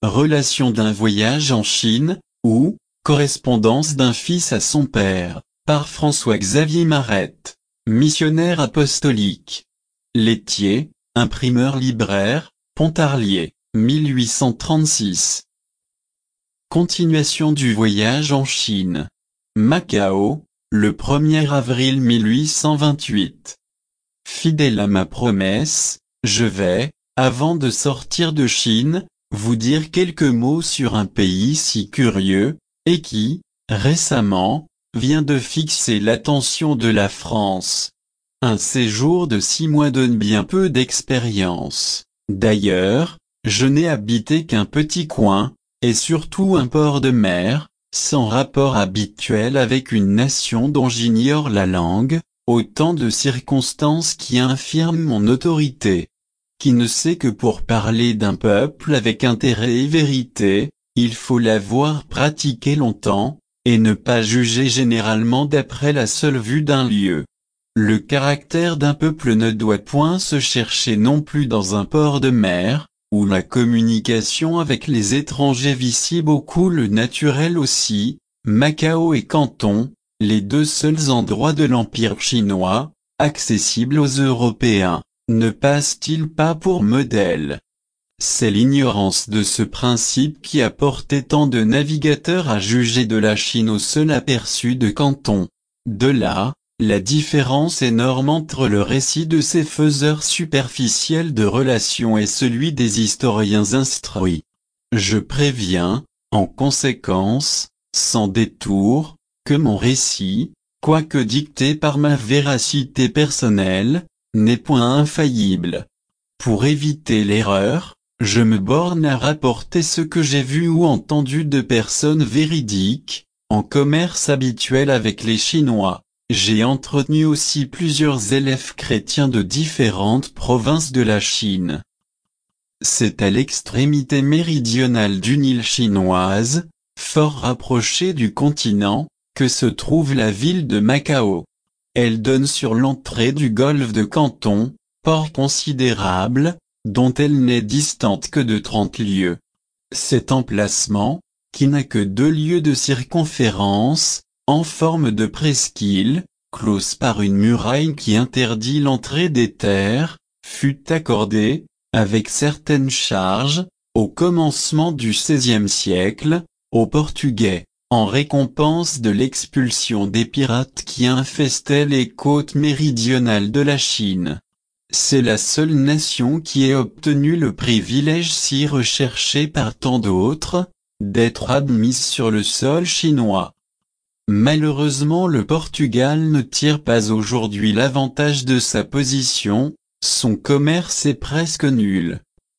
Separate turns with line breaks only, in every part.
Relation d'un voyage en Chine, ou Correspondance d'un fils à son père, par François-Xavier Marette, missionnaire apostolique. Laitier, imprimeur-libraire, Pontarlier, 1836. Continuation du voyage en Chine. Macao, le 1er avril 1828. Fidèle à ma promesse, je vais, avant de sortir de Chine, vous dire quelques mots sur un pays si curieux, et qui, récemment, vient de fixer l'attention de la France. Un séjour de 6 mois donne bien peu d'expérience. D'ailleurs, je n'ai habité qu'un petit coin, et surtout un port de mer, sans rapport habituel avec une nation dont j'ignore la langue, autant de circonstances qui infirment mon autorité. Qui ne sait que pour parler d'un peuple avec intérêt et vérité, il faut l'avoir pratiqué longtemps, et ne pas juger généralement d'après la seule vue d'un lieu. Le caractère d'un peuple ne doit point se chercher non plus dans un port de mer, où la communication avec les étrangers vicie beaucoup le naturel aussi. Macao et Canton, les deux seuls endroits de l'Empire chinois, accessibles aux Européens, ne passent-ils pas pour modèles? C'est l'ignorance de ce principe qui a porté tant de navigateurs à juger de la Chine au seul aperçu de Canton. De là, la différence énorme entre le récit de ces faiseurs superficiels de relations et celui des historiens instruits. Je préviens, en conséquence, sans détour, que mon récit, quoique dicté par ma véracité personnelle, n'est point infaillible. Pour éviter l'erreur, je me borne à rapporter ce que j'ai vu ou entendu de personnes véridiques, en commerce habituel avec les Chinois. J'ai entretenu aussi plusieurs élèves chrétiens de différentes provinces de la Chine. C'est à l'extrémité méridionale d'une île chinoise, fort rapprochée du continent, que se trouve la ville de Macao. Elle donne sur l'entrée du golfe de Canton, port considérable, dont elle n'est distante que de 30 lieues. Cet emplacement, qui n'a que 2 lieues de circonférence, en forme de presqu'île, close par une muraille qui interdit l'entrée des terres, fut accordé, avec certaines charges, au commencement du XVIe siècle, aux Portugais, en récompense de l'expulsion des pirates qui infestaient les côtes méridionales de la Chine. C'est la seule nation qui ait obtenu le privilège si recherché par tant d'autres, d'être admise sur le sol chinois. Malheureusement le Portugal ne tire pas aujourd'hui l'avantage de sa position, son commerce est presque nul.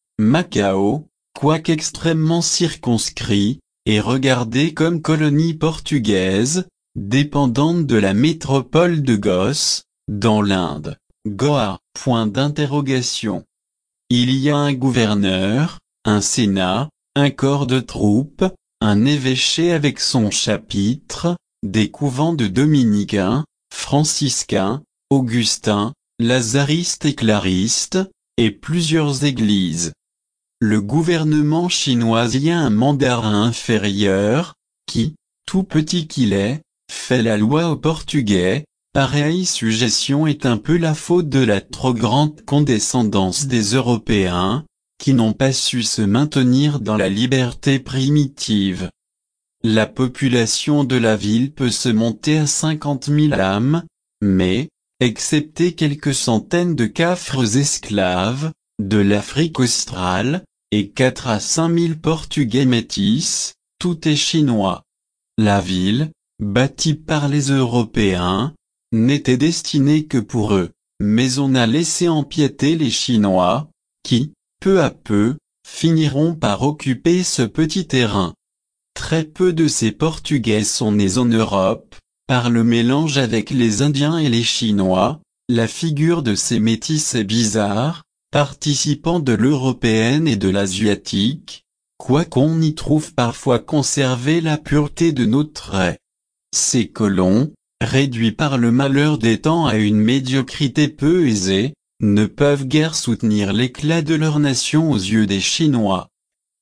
Macao, quoique extrêmement circonscrit, est regardé comme colonie portugaise, dépendante de la métropole de Goss, dans l'Inde. Goa, point d'interrogation. Il y a un gouverneur, un sénat, un corps de troupes, un évêché avec son chapitre, des couvents de dominicains, franciscains, augustins, lazaristes et claristes, et plusieurs églises. Le gouvernement chinois y a un mandarin inférieur, qui, tout petit qu'il est, fait la loi aux Portugais. Pareille suggestion est un peu la faute de la trop grande condescendance des Européens, qui n'ont pas su se maintenir dans la liberté primitive. La population de la ville peut se monter à 50 000 âmes, mais, excepté quelques centaines de Cafres esclaves, de l'Afrique australe, et 4 à 5 000 Portugais métis, tout est chinois. La ville, bâtie par les Européens, n'était destinée que pour eux, mais on a laissé empiéter les Chinois, qui, peu à peu, finiront par occuper ce petit terrain. Très peu de ces Portugais sont nés en Europe, par le mélange avec les Indiens et les Chinois, la figure de ces métis est bizarre, participant de l'européenne et de l'asiatique, quoiqu'on y trouve parfois conserver la pureté de nos traits. Ces colons, réduits par le malheur des temps à une médiocrité peu aisée, ne peuvent guère soutenir l'éclat de leur nation aux yeux des Chinois.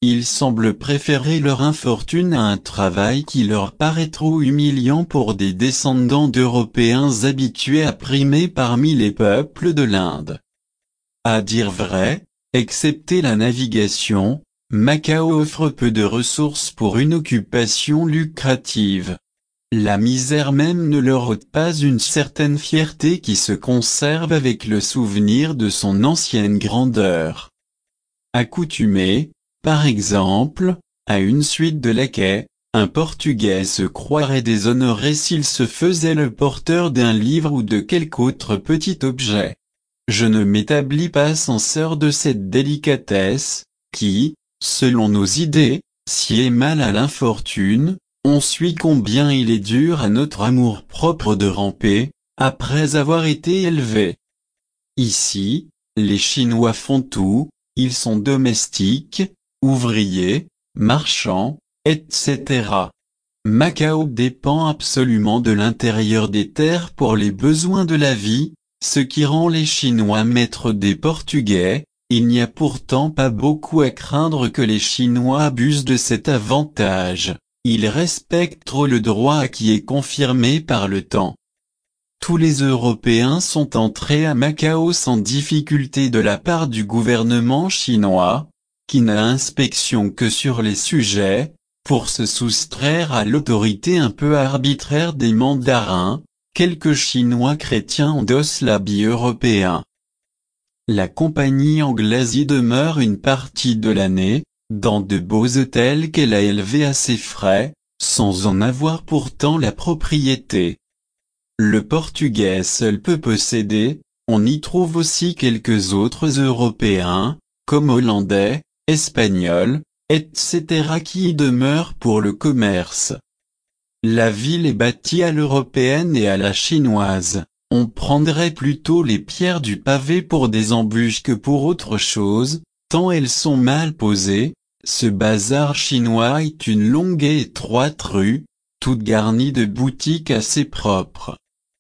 Ils semblent préférer leur infortune à un travail qui leur paraît trop humiliant pour des descendants d'Européens habitués à primer parmi les peuples de l'Inde. À dire vrai, excepté la navigation, Macao offre peu de ressources pour une occupation lucrative. La misère même ne leur ôte pas une certaine fierté qui se conserve avec le souvenir de son ancienne grandeur. Accoutumé, par exemple, à une suite de laquais, un Portugais se croirait déshonoré s'il se faisait le porteur d'un livre ou de quelque autre petit objet. Je ne m'établis pas censeur de cette délicatesse, qui, selon nos idées, sied mal à l'infortune. On suit combien il est dur à notre amour-propre de ramper, après avoir été élevé. Ici, les Chinois font tout, ils sont domestiques, ouvriers, marchands, etc. Macao dépend absolument de l'intérieur des terres pour les besoins de la vie, ce qui rend les Chinois maîtres des Portugais. Il n'y a pourtant pas beaucoup à craindre que les Chinois abusent de cet avantage. Ils respectent trop le droit qui est confirmé par le temps. Tous les Européens sont entrés à Macao sans difficulté de la part du gouvernement chinois, qui n'a inspection que sur les sujets, pour se soustraire à l'autorité un peu arbitraire des mandarins. Quelques Chinois chrétiens endossent l'habit européen. La compagnie anglaise y demeure une partie de l'année, dans de beaux hôtels qu'elle a élevés à ses frais, sans en avoir pourtant la propriété. Le Portugais seul peut posséder, on y trouve aussi quelques autres Européens, comme Hollandais, Espagnols, etc. qui y demeurent pour le commerce. La ville est bâtie à l'européenne et à la chinoise. On prendrait plutôt les pierres du pavé pour des embûches que pour autre chose, tant elles sont mal posées. Ce bazar chinois est une longue et étroite rue, toute garnie de boutiques assez propres.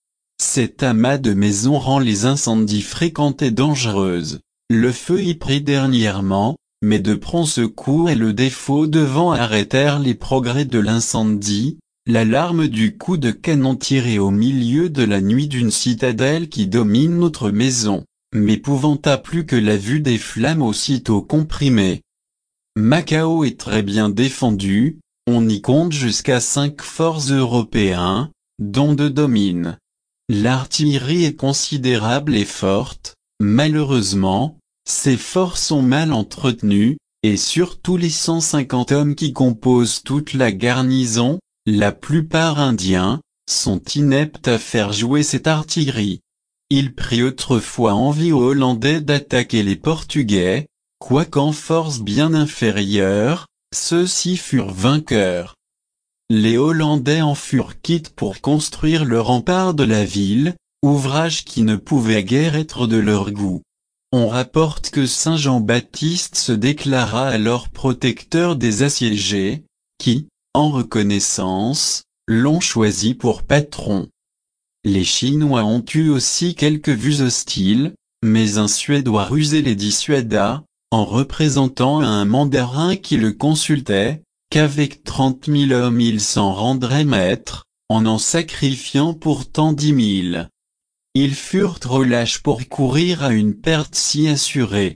Cet amas de maisons rend les incendies fréquentes et dangereuses. Le feu y prit dernièrement, mais de prompt secours et le défaut de vent arrêtèrent les progrès de l'incendie. L'alarme du coup de canon tiré au milieu de la nuit d'une citadelle qui domine notre maison, m'épouvanta plus que la vue des flammes aussitôt comprimées. Macao est très bien défendu, on y compte jusqu'à 5 forts européens, dont 2 dominent. L'artillerie est considérable et forte, malheureusement, ces forts sont mal entretenus, et surtout les 150 hommes qui composent toute la garnison, la plupart indiens, sont ineptes à faire jouer cette artillerie. Il prit autrefois envie aux Hollandais d'attaquer les Portugais, quoiqu'en force bien inférieure, ceux-ci furent vainqueurs. Les Hollandais en furent quittes pour construire le rempart de la ville, ouvrage qui ne pouvait guère être de leur goût. On rapporte que Saint Jean-Baptiste se déclara alors protecteur des assiégés, qui, en reconnaissance, l'ont choisi pour patron. Les Chinois ont eu aussi quelques vues hostiles, mais un Suédois rusé les dissuada, en représentant à un mandarin qui le consultait, qu'avec 30 000 hommes il s'en rendrait maître, en sacrifiant pourtant 10 000. Ils furent trop lâches pour courir à une perte si assurée.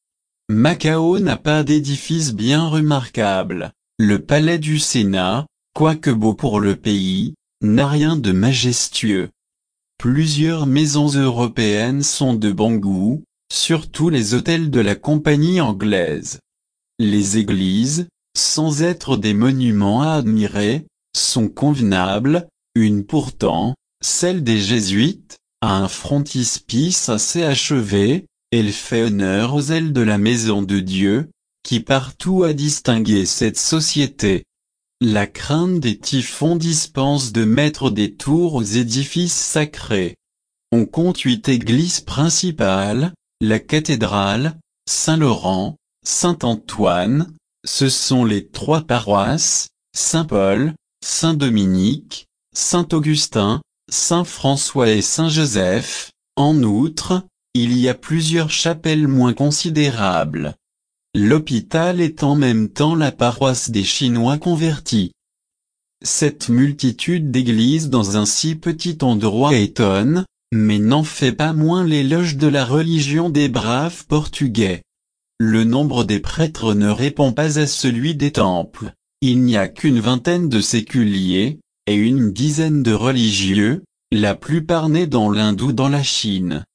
Macao n'a pas d'édifice bien remarquable. Le palais du Sénat, quoique beau pour le pays, n'a rien de majestueux. Plusieurs maisons européennes sont de bon goût, surtout les hôtels de la compagnie anglaise. Les églises, sans être des monuments à admirer, sont convenables, une pourtant, celle des Jésuites, a un frontispice assez achevé, elle fait honneur aux ailes de la maison de Dieu, qui partout a distingué cette société. La crainte des typhons dispense de mettre des tours aux édifices sacrés. On compte 8 églises principales, la cathédrale, Saint-Laurent, Saint-Antoine, ce sont les 3 paroisses, Saint-Paul, Saint-Dominique, Saint-Augustin, Saint-François et Saint-Joseph. En outre, il y a plusieurs chapelles moins considérables. L'hôpital est en même temps la paroisse des Chinois convertis. Cette multitude d'églises dans un si petit endroit étonne, mais n'en fait pas moins l'éloge de la religion des braves Portugais. Le nombre des prêtres ne répond pas à celui des temples. Il n'y a qu'une vingtaine de séculiers, et une dizaine de religieux, la plupart nés dans l'Inde ou dans la Chine.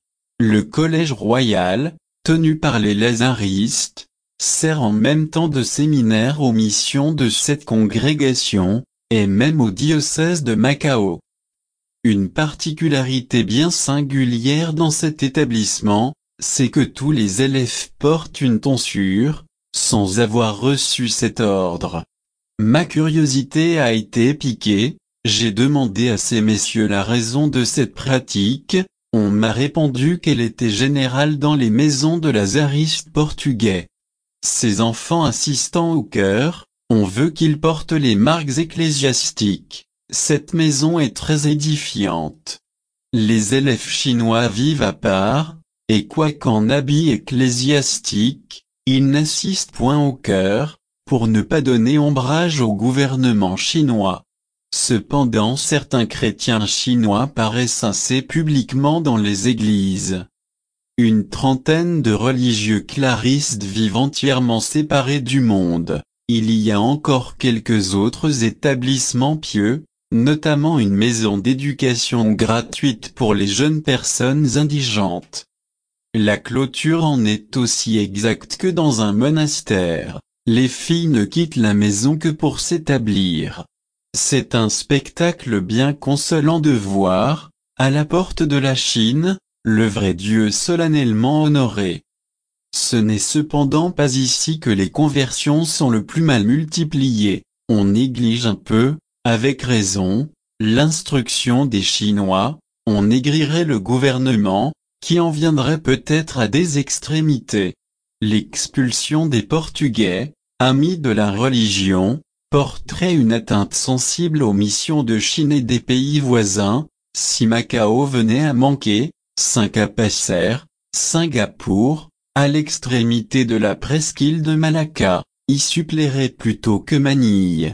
Le collège royal, tenu par les lazaristes, sert en même temps de séminaire aux missions de cette congrégation, et même au diocèse de Macao. Une particularité bien singulière dans cet établissement, c'est que tous les élèves portent une tonsure, sans avoir reçu cet ordre. Ma curiosité a été piquée, j'ai demandé à ces messieurs la raison de cette pratique, on m'a répondu qu'elle était générale dans les maisons de lazaristes portugais. Ces enfants assistant au chœur, on veut qu'ils portent les marques ecclésiastiques. Cette maison est très édifiante. Les élèves chinois vivent à part, et quoiqu'en habit ecclésiastique, ils n'assistent point au chœur, pour ne pas donner ombrage au gouvernement chinois. Cependant certains chrétiens chinois paraissent assez publiquement dans les églises. Une trentaine de religieux claristes vivent entièrement séparés du monde. Il y a encore quelques autres établissements pieux, notamment une maison d'éducation gratuite pour les jeunes personnes indigentes. La clôture en est aussi exacte que dans un monastère. Les filles ne quittent la maison que pour s'établir. C'est un spectacle bien consolant de voir, à la porte de la Chine, le vrai Dieu solennellement honoré. Ce n'est cependant pas ici que les conversions sont le plus mal multipliées. On néglige un peu, avec raison, l'instruction des Chinois, on négrirait le gouvernement, qui en viendrait peut-être à des extrémités. L'expulsion des Portugais, amis de la religion, porterait une atteinte sensible aux missions de Chine et des pays voisins, si Macao venait à manquer, Saint-Capasser, Singapour, à l'extrémité de la presqu'île de Malacca, y suppléerait plutôt que Manille.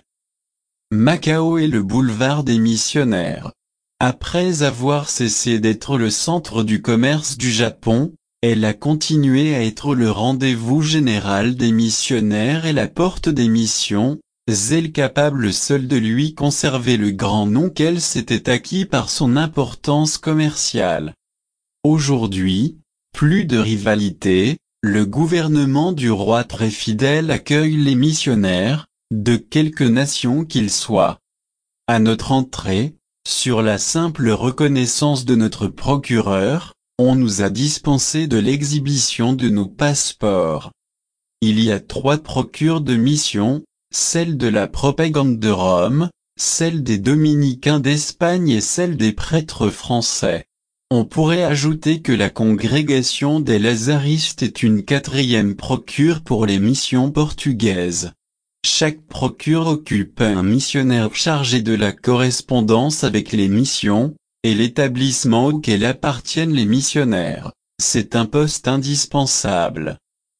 Macao est le boulevard des missionnaires. Après avoir cessé d'être le centre du commerce du Japon, elle a continué à être le rendez-vous général des missionnaires et la porte des missions, elle capable seule de lui conserver le grand nom qu'elle s'était acquis par son importance commerciale. Aujourd'hui, plus de rivalité, le gouvernement du roi très fidèle accueille les missionnaires, de quelque nation qu'ils soient. À notre entrée, sur la simple reconnaissance de notre procureur, on nous a dispensé de l'exhibition de nos passeports. Il y a 3 procures de mission, celle de la propagande de Rome, celle des dominicains d'Espagne et celle des prêtres français. On pourrait ajouter que la congrégation des lazaristes est une 4e procure pour les missions portugaises. Chaque procure occupe un missionnaire chargé de la correspondance avec les missions, et l'établissement auquel appartiennent les missionnaires. C'est un poste indispensable.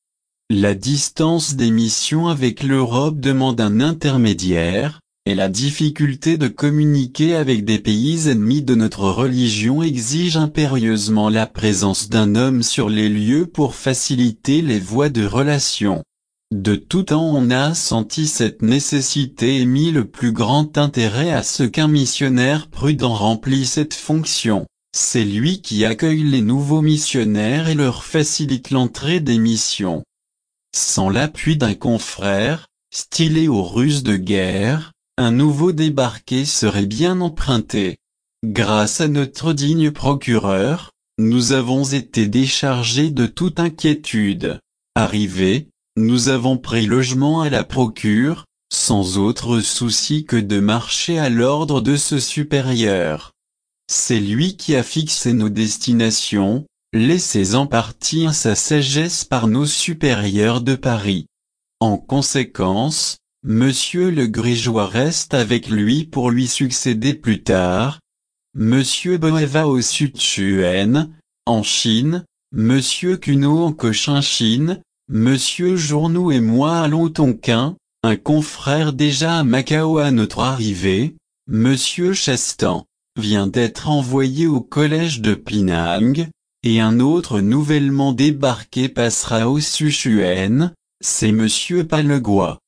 La distance des missions avec l'Europe demande un intermédiaire, et la difficulté de communiquer avec des pays ennemis de notre religion exige impérieusement la présence d'un homme sur les lieux pour faciliter les voies de relation. De tout temps on a senti cette nécessité et mis le plus grand intérêt à ce qu'un missionnaire prudent remplisse cette fonction. C'est lui qui accueille les nouveaux missionnaires et leur facilite l'entrée des missions. Sans l'appui d'un confrère, stylé aux ruses de guerre, un nouveau débarqué serait bien emprunté. Grâce à notre digne procureur, nous avons été déchargés de toute inquiétude. Arrivés, nous avons pris logement à la procure, sans autre souci que de marcher à l'ordre de ce supérieur. C'est lui qui a fixé nos destinations, laissées en partie à sa sagesse par nos supérieurs de Paris. En conséquence, Monsieur le Grégeois reste avec lui pour lui succéder plus tard. Monsieur Boe va au Sud-Chuen, en Chine, Monsieur Cuno en Cochinchine, Monsieur Journoux et moi allons au Tonkin, un confrère déjà à Macao à notre arrivée. Monsieur Chastan vient d'être envoyé au collège de Penang, et un autre nouvellement débarqué passera au Sichuan, c'est Monsieur Palegua.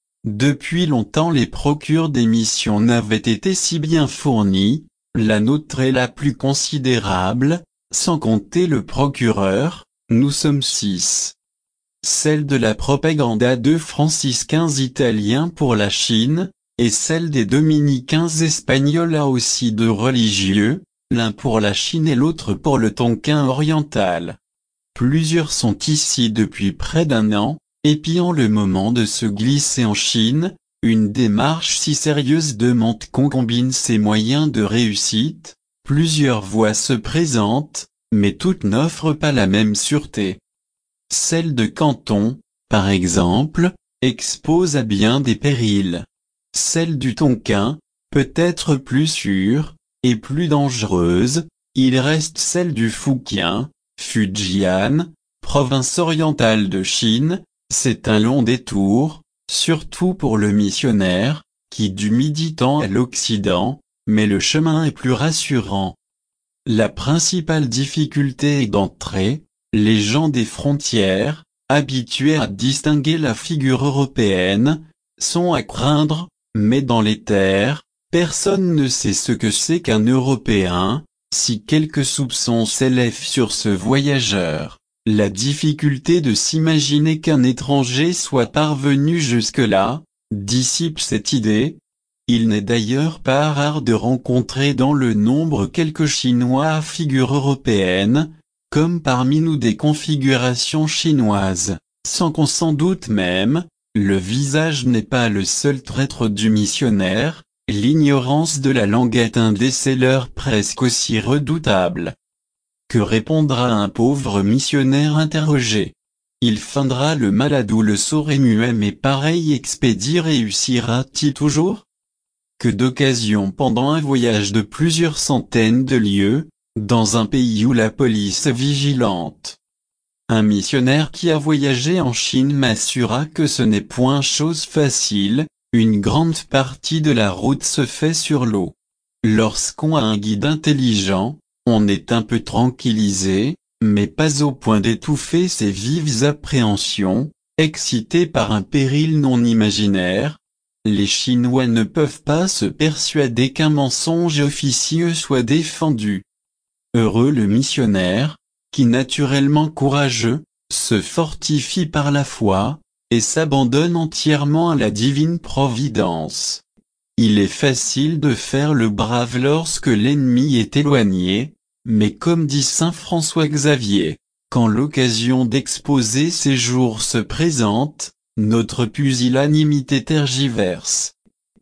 Depuis longtemps les procures d'émission n'avaient été si bien fournies, la nôtre est la plus considérable, sans compter le procureur, nous sommes 6. Celle de la propaganda de franciscains italiens pour la Chine, et celle des dominicains espagnols a aussi 2 religieux, l'un pour la Chine et l'autre pour le Tonkin oriental. Plusieurs sont ici depuis près d'1 an, épiant le moment de se glisser en Chine. Une démarche si sérieuse demande qu'on combine ses moyens de réussite. Plusieurs voies se présentent, mais toutes n'offrent pas la même sûreté. Celle de Canton, par exemple, expose à bien des périls. Celle du Tonkin, peut être plus sûre, et plus dangereuse. Il reste celle du Fujian, Fujian, province orientale de Chine. C'est un long détour, surtout pour le missionnaire, qui du Midi tend à l'Occident, mais le chemin est plus rassurant. La principale difficulté est d'entrer. Les gens des frontières, habitués à distinguer la figure européenne, sont à craindre, mais dans les terres, personne ne sait ce que c'est qu'un Européen. Si quelques soupçons s'élèvent sur ce voyageur, la difficulté de s'imaginer qu'un étranger soit parvenu jusque-là, dissipe cette idée. Il n'est d'ailleurs pas rare de rencontrer dans le nombre quelques Chinois à figure européenne, comme parmi nous des configurations chinoises, sans qu'on s'en doute même. Le visage n'est pas le seul traître du missionnaire, l'ignorance de la langue est un déceleur presque aussi redoutable. Que répondra un pauvre missionnaire interrogé? Il feindra le malade ou le sourd et muet, mais pareil expédie réussira-t-il toujours? Que d'occasions pendant un voyage de plusieurs centaines de lieues, dans un pays où la police est vigilante. Un missionnaire qui a voyagé en Chine m'assura que ce n'est point chose facile, une grande partie de la route se fait sur l'eau. Lorsqu'on a un guide intelligent, on est un peu tranquillisé, mais pas au point d'étouffer ses vives appréhensions, excité par un péril non imaginaire. Les Chinois ne peuvent pas se persuader qu'un mensonge officieux soit défendu. Heureux le missionnaire, qui naturellement courageux, se fortifie par la foi, et s'abandonne entièrement à la divine providence. Il est facile de faire le brave lorsque l'ennemi est éloigné, mais comme dit saint François Xavier, quand l'occasion d'exposer ses jours se présente, notre pusillanimité tergiverse.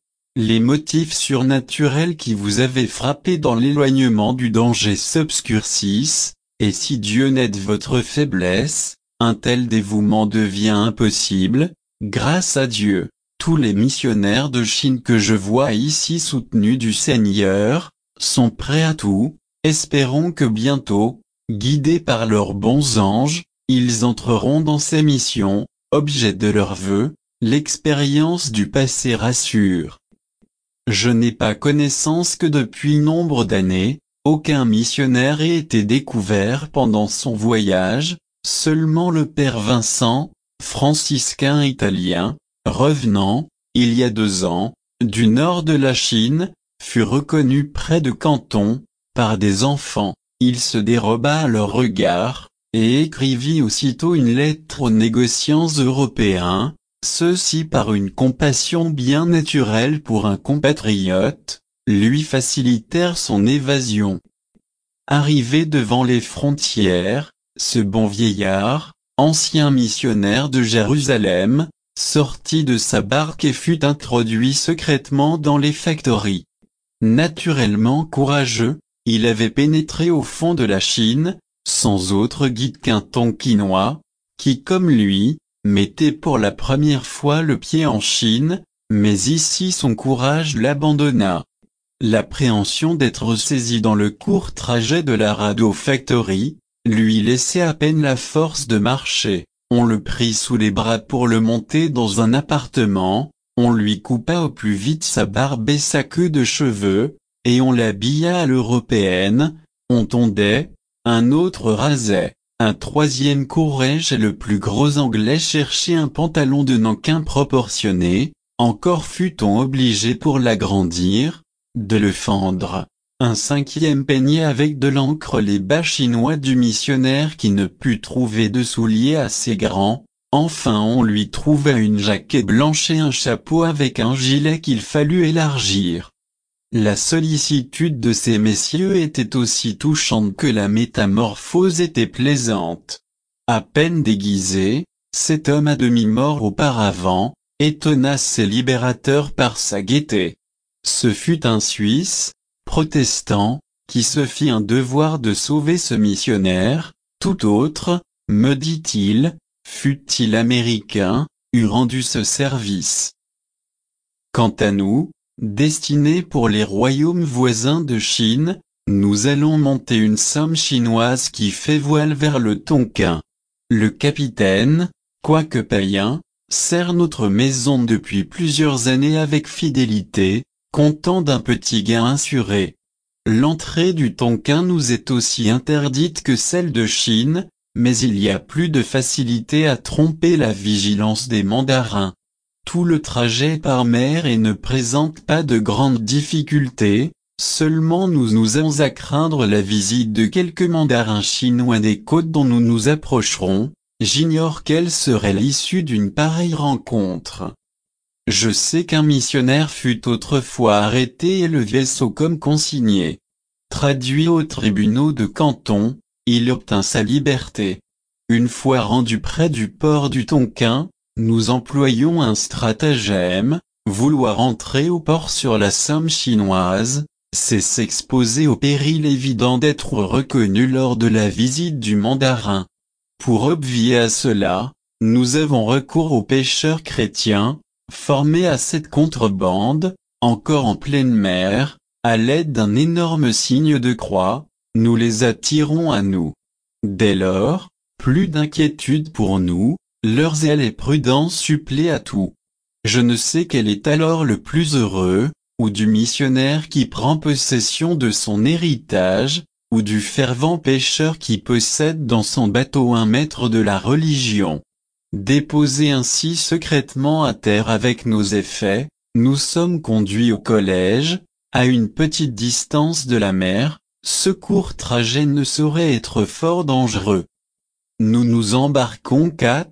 Les motifs surnaturels qui vous avaient frappé dans l'éloignement du danger s'obscurcissent, et si Dieu n'aide votre faiblesse, un tel dévouement devient impossible. Grâce à Dieu, tous les missionnaires de Chine que je vois ici soutenus du Seigneur, sont prêts à tout. Espérons que bientôt, guidés par leurs bons anges, ils entreront dans ces missions, objet de leurs vœux. L'expérience du passé rassure. Je n'ai pas connaissance que depuis nombre d'années, aucun missionnaire ait été découvert pendant son voyage. Seulement le père Vincent, franciscain italien, revenant, il y a 2 ans, du nord de la Chine, fut reconnu près de Canton, par des enfants. Il se déroba à leur regard, et écrivit aussitôt une lettre aux négociants européens. Ceux-ci, par une compassion bien naturelle pour un compatriote, lui facilitèrent son évasion. Arrivé devant les frontières, ce bon vieillard, ancien missionnaire de Jérusalem, sortit de sa barque et fut introduit secrètement dans les factories. Naturellement courageux, il avait pénétré au fond de la Chine, sans autre guide qu'un Tonkinois, qui comme lui, mettait pour la première fois le pied en Chine, mais ici son courage l'abandonna. L'appréhension d'être saisi dans le court trajet de la Radio Factory, lui laissait à peine la force de marcher. On le prit sous les bras pour le monter dans un appartement, on lui coupa au plus vite sa barbe et sa queue de cheveux, et on l'habilla à l'européenne, on tondait, un autre rasait, un troisième courait chez le plus gros anglais chercher un pantalon de Nankin proportionné, encore fut-on obligé pour l'agrandir, de le fendre. Un cinquième peignait avec de l'encre les bas chinois du missionnaire qui ne put trouver de souliers assez grands, enfin on lui trouva une jaquette blanche et un chapeau avec un gilet qu'il fallut élargir. La sollicitude de ces messieurs était aussi touchante que la métamorphose était plaisante. À peine déguisé, cet homme à demi mort auparavant, étonna ses libérateurs par sa gaieté. Ce fut un Suisse, protestant, qui se fit un devoir de sauver ce missionnaire, tout autre, me dit-il, fût-il américain, eût rendu ce service. Quant à nous, destinés pour les royaumes voisins de Chine, nous allons monter une somme chinoise qui fait voile vers le Tonkin. Le capitaine, quoique païen, sert notre maison depuis plusieurs années avec fidélité, content d'un petit gain assuré. L'entrée du Tonkin nous est aussi interdite que celle de Chine, mais il y a plus de facilité à tromper la vigilance des mandarins. Tout le trajet est par mer et ne présente pas de grandes difficultés, seulement nous avons à craindre la visite de quelques mandarins chinois des côtes dont nous nous approcherons. J'ignore quelle serait l'issue d'une pareille rencontre. Je sais qu'un missionnaire fut autrefois arrêté et le vaisseau comme consigné. Traduit aux tribunaux de Canton, il obtint sa liberté. Une fois rendu près du port du Tonkin, nous employons un stratagème, vouloir entrer au port sur la somme chinoise, c'est s'exposer au péril évident d'être reconnu lors de la visite du mandarin. Pour obvier à cela, nous avons recours aux pêcheurs chrétiens, formés à cette contrebande, encore en pleine mer, à l'aide d'un énorme signe de croix, nous les attirons à nous. Dès lors, plus d'inquiétude pour nous, leur zèle et prudence suppléent à tout. Je ne sais quel est alors le plus heureux, ou du missionnaire qui prend possession de son héritage, ou du fervent pêcheur qui possède dans son bateau un maître de la religion. Déposés ainsi secrètement à terre avec nos effets, nous sommes conduits au collège, à une petite distance de la mer, ce court trajet ne saurait être fort dangereux. Nous nous embarquons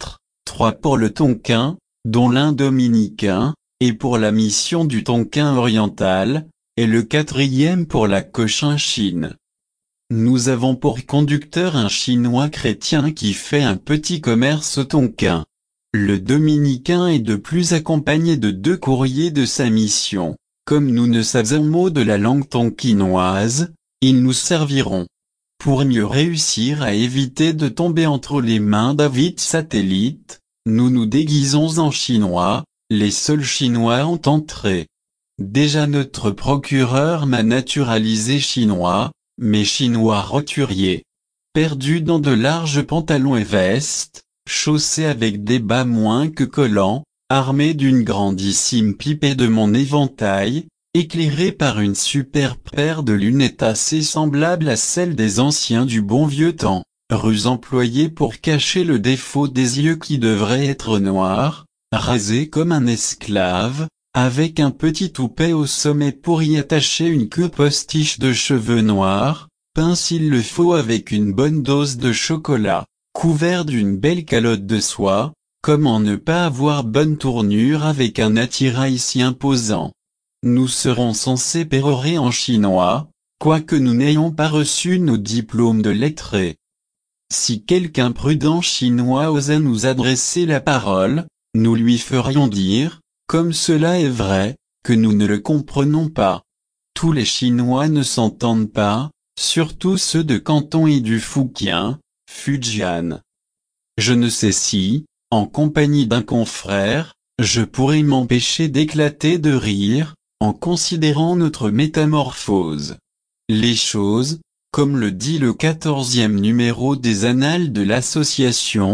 3 pour le Tonkin, dont l'un dominicain, et pour la mission du Tonkin oriental, et le 4e pour la Cochinchine. Nous avons pour conducteur un Chinois chrétien qui fait un petit commerce au Tonkin. Le dominicain est de plus accompagné de 2 courriers de sa mission. Comme nous ne savons mot de la langue tonkinoise, ils nous serviront. Pour mieux réussir à éviter de tomber entre les mains d'avides satellites, nous nous déguisons en Chinois, les seuls Chinois ont entré. Déjà notre procureur m'a naturalisé chinois, mais chinois roturier. Perdu dans de larges pantalons et vestes, chaussé avec des bas moins que collants, armé d'une grandissime pipe et de mon éventail, éclairé par une superbe paire de lunettes assez semblables à celles des anciens du bon vieux temps, ruse employée pour cacher le défaut des yeux qui devraient être noirs, rasé comme un esclave, avec un petit toupet au sommet pour y attacher une queue postiche de cheveux noirs, peint s'il le faut avec une bonne dose de chocolat, couvert d'une belle calotte de soie, comment ne pas avoir bonne tournure avec un attirail si imposant. Nous serons censés pérorer en chinois, quoique nous n'ayons pas reçu nos diplômes de lettrés. Si quelqu'un prudent chinois osait nous adresser la parole, nous lui ferions dire, comme cela est vrai, que nous ne le comprenons pas. Tous les Chinois ne s'entendent pas, surtout ceux de Canton et du Fujian, Fujian. Je ne sais si, en compagnie d'un confrère, je pourrais m'empêcher d'éclater de rire, en considérant notre métamorphose. Les choses, comme le dit le 14e numéro des Annales de l'association,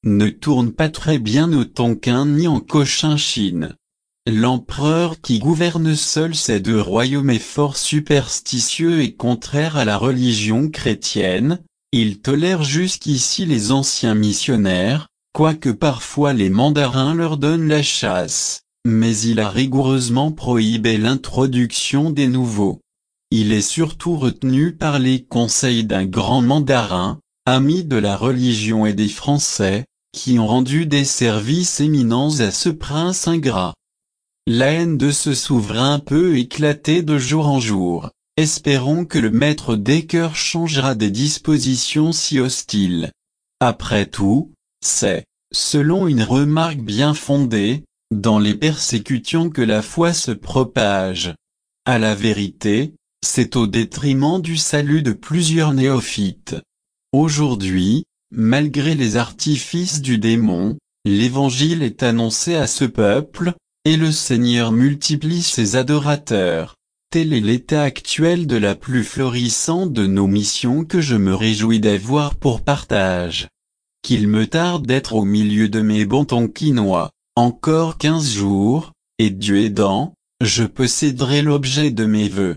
ne tourne pas très bien au Tonkin ni en Cochinchine. L'empereur qui gouverne seul ces deux royaumes est fort superstitieux et contraire à la religion chrétienne. Il tolère jusqu'ici les anciens missionnaires, quoique parfois les mandarins leur donnent la chasse, mais il a rigoureusement prohibé l'introduction des nouveaux. Il est surtout retenu par les conseils d'un grand mandarin, ami de la religion et des Français, qui ont rendu des services éminents à ce prince ingrat. La haine de ce souverain peut éclater de jour en jour. Espérons que le maître des cœurs changera des dispositions si hostiles. Après tout, c'est, selon une remarque bien fondée, dans les persécutions que la foi se propage. À la vérité, c'est au détriment du salut de plusieurs néophytes. Aujourd'hui, malgré les artifices du démon, l'évangile est annoncé à ce peuple, et le Seigneur multiplie ses adorateurs. Tel est l'état actuel de la plus florissante de nos missions que je me réjouis d'avoir pour partage. Qu'il me tarde d'être au milieu de mes bons Tonkinois, encore 15 jours, et Dieu aidant, je posséderai l'objet de mes vœux.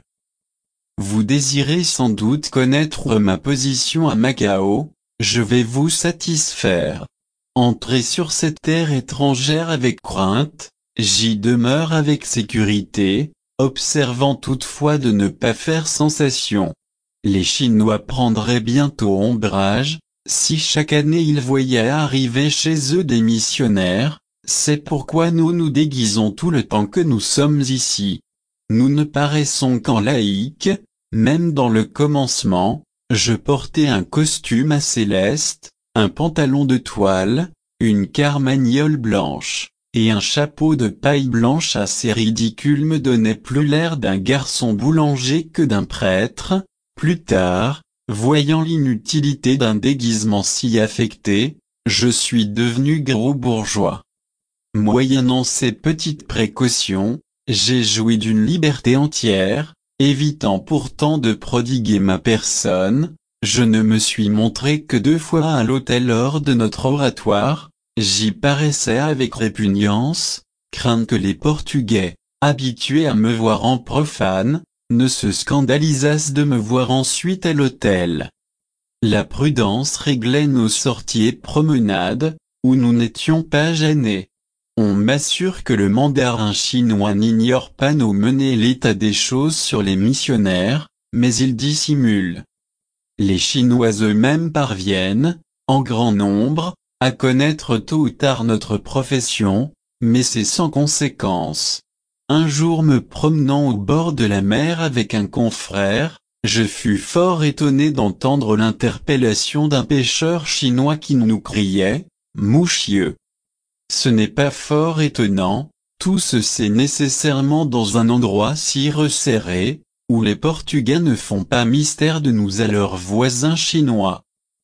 Vous désirez sans doute connaître ma position à Macao, je vais vous satisfaire. Entrez sur cette terre étrangère avec crainte, j'y demeure avec sécurité, observant toutefois de ne pas faire sensation. Les Chinois prendraient bientôt ombrage, si chaque année ils voyaient arriver chez eux des missionnaires, c'est pourquoi nous nous déguisons tout le temps que nous sommes ici. Nous ne paraissons qu'en laïcs, même dans le commencement, je portais un costume assez leste, un pantalon de toile, une carmagnole blanche, et un chapeau de paille blanche assez ridicule me donnait plus l'air d'un garçon boulanger que d'un prêtre. Plus tard, voyant l'inutilité d'un déguisement si affecté, je suis devenu gros bourgeois. Moyennant ces petites précautions, j'ai joui d'une liberté entière, évitant pourtant de prodiguer ma personne. Je ne me suis montré que 2 fois à l'hôtel lors de notre oratoire. J'y paraissais avec répugnance, crainte que les Portugais, habitués à me voir en profane, ne se scandalisassent de me voir ensuite à l'hôtel. La prudence réglait nos sorties et promenades, où nous n'étions pas gênés. On m'assure que le mandarin chinois n'ignore pas nos menées l'état des choses sur les missionnaires, mais il dissimule. Les Chinois eux-mêmes parviennent, en grand nombre, à connaître tôt ou tard notre profession, mais c'est sans conséquence. Un jour me promenant au bord de la mer avec un confrère, je fus fort étonné d'entendre l'interpellation d'un pêcheur chinois qui nous criait « Mouchieux ». Ce n'est pas fort étonnant, tout se sait nécessairement dans un endroit si resserré, où les Portugais ne font pas mystère de nous à leurs voisins chinois.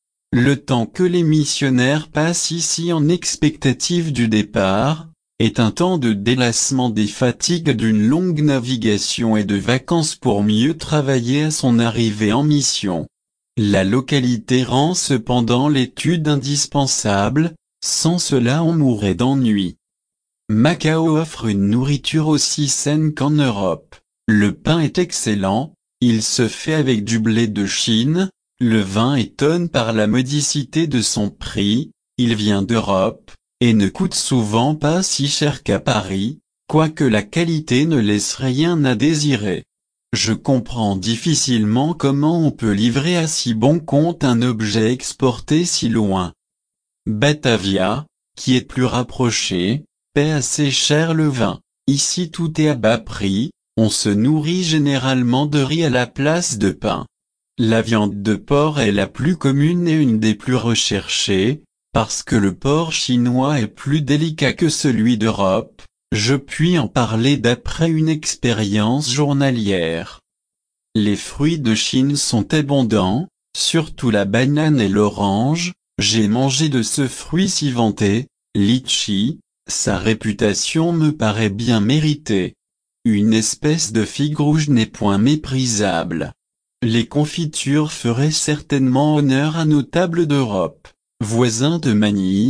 Le temps que les missionnaires passent ici en expectative du départ, est un temps de délassement des fatigues d'une longue navigation et de vacances pour mieux travailler à son arrivée en mission. La localité rend cependant l'étude indispensable, sans cela on mourrait d'ennui. Macao offre une nourriture aussi saine qu'en Europe. Le pain est excellent, il se fait avec du blé de Chine. Le vin étonne par la modicité de son prix, il vient d'Europe, et ne coûte souvent pas si cher qu'à Paris, quoique la qualité ne laisse rien à désirer. Je comprends difficilement comment on peut livrer à si bon compte un objet exporté si loin. Batavia, qui est plus rapproché, paie assez cher le vin. Ici tout est à bas prix, on se nourrit généralement de riz à la place de pain. La viande de porc est la plus commune et une des plus recherchées, parce que le porc chinois est plus délicat que celui d'Europe, je puis en parler d'après une expérience journalière. Les fruits de Chine sont abondants, surtout la banane et l'orange, j'ai mangé de ce fruit si vanté, litchi, sa réputation me paraît bien méritée. Une espèce de figue rouge n'est point méprisable. Les confitures feraient certainement honneur à nos tables d'Europe. Voisins de Manille,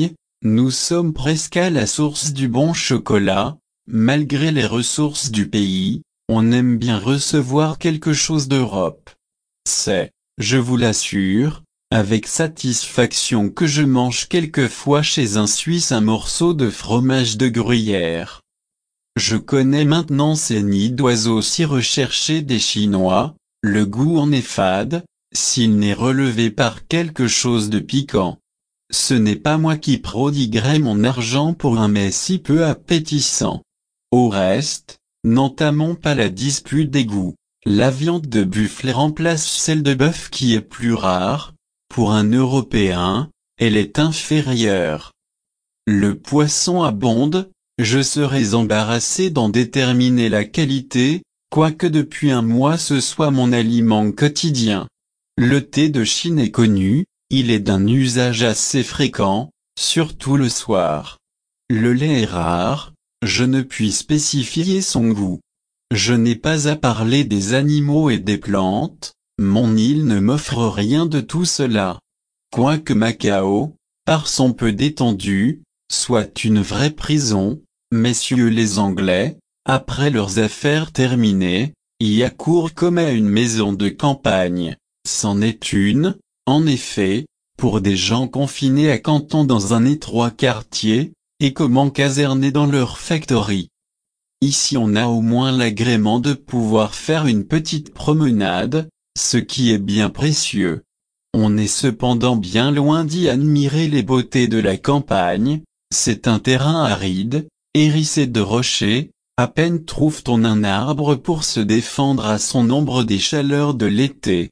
Nous sommes presque à la source du bon chocolat, malgré les ressources du pays, on aime bien recevoir quelque chose d'Europe. C'est, je vous l'assure, avec satisfaction que je mange quelquefois chez un Suisse un morceau de fromage de gruyère. Je connais maintenant ces nids d'oiseaux si recherchés des Chinois, le goût en est fade, s'il n'est relevé par quelque chose de piquant. Ce n'est pas moi qui prodiguerai mon argent pour un mets si peu appétissant. Au reste, n'entamons pas la dispute des goûts. La viande de buffle remplace celle de bœuf qui est plus rare. Pour un Européen, elle est inférieure. Le poisson abonde, je serais embarrassé d'en déterminer la qualité, quoique depuis un mois ce soit mon aliment quotidien. Le thé de Chine est connu, il est d'un usage assez fréquent, surtout le soir. Le lait est rare, je ne puis spécifier son goût. Je n'ai pas à parler des animaux et des plantes, mon île ne m'offre rien de tout cela. Quoique Macao, par son peu d'étendue, soit une vraie prison, messieurs les Anglais, après leurs affaires terminées, y accourent comme à une maison de campagne. C'en est une, en effet, pour des gens confinés à Canton dans un étroit quartier, et comment caserner dans leur factory. Ici on a au moins l'agrément de pouvoir faire une petite promenade, ce qui est bien précieux. On est cependant bien loin d'y admirer les beautés de la campagne, c'est un terrain aride, hérissé de rochers, à peine trouve-t-on un arbre pour se défendre à son ombre des chaleurs de l'été.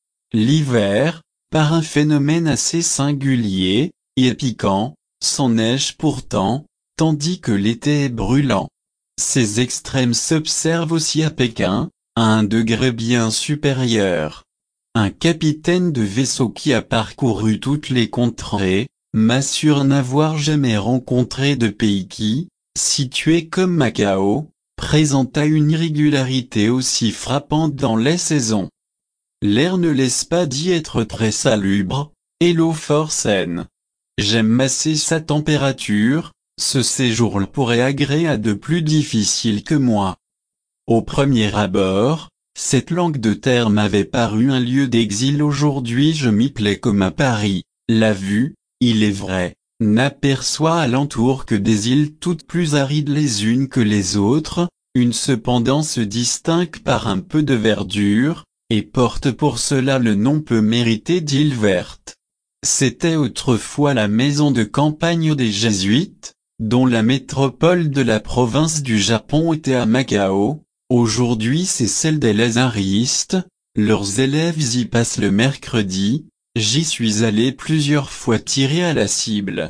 L'hiver, par un phénomène assez singulier, y est piquant, sans neige pourtant, tandis que l'été est brûlant. Ces extrêmes s'observent aussi à Pékin, à un degré bien supérieur. Un capitaine de vaisseau qui a parcouru toutes les contrées, m'assure n'avoir jamais rencontré de pays qui, situé comme Macao, présenta une irrégularité aussi frappante dans les saisons. L'air ne laisse pas d'y être très salubre, et l'eau fort saine. J'aime assez sa température, ce séjour pourrait agréer à de plus difficiles que moi. Au premier abord, cette langue de terre m'avait paru un lieu d'exil. Aujourd'hui je m'y plais comme à Paris. La vue, il est vrai, n'aperçoit alentour que des îles toutes plus arides les unes que les autres, une cependant se distingue par un peu de verdure, et porte pour cela le nom peu mérité d'île verte. C'était autrefois la maison de campagne des Jésuites, dont la métropole de la province du Japon était à Macao. Aujourd'hui c'est celle des lazaristes, leurs élèves y passent le mercredi, j'y suis allé plusieurs fois tirer à la cible.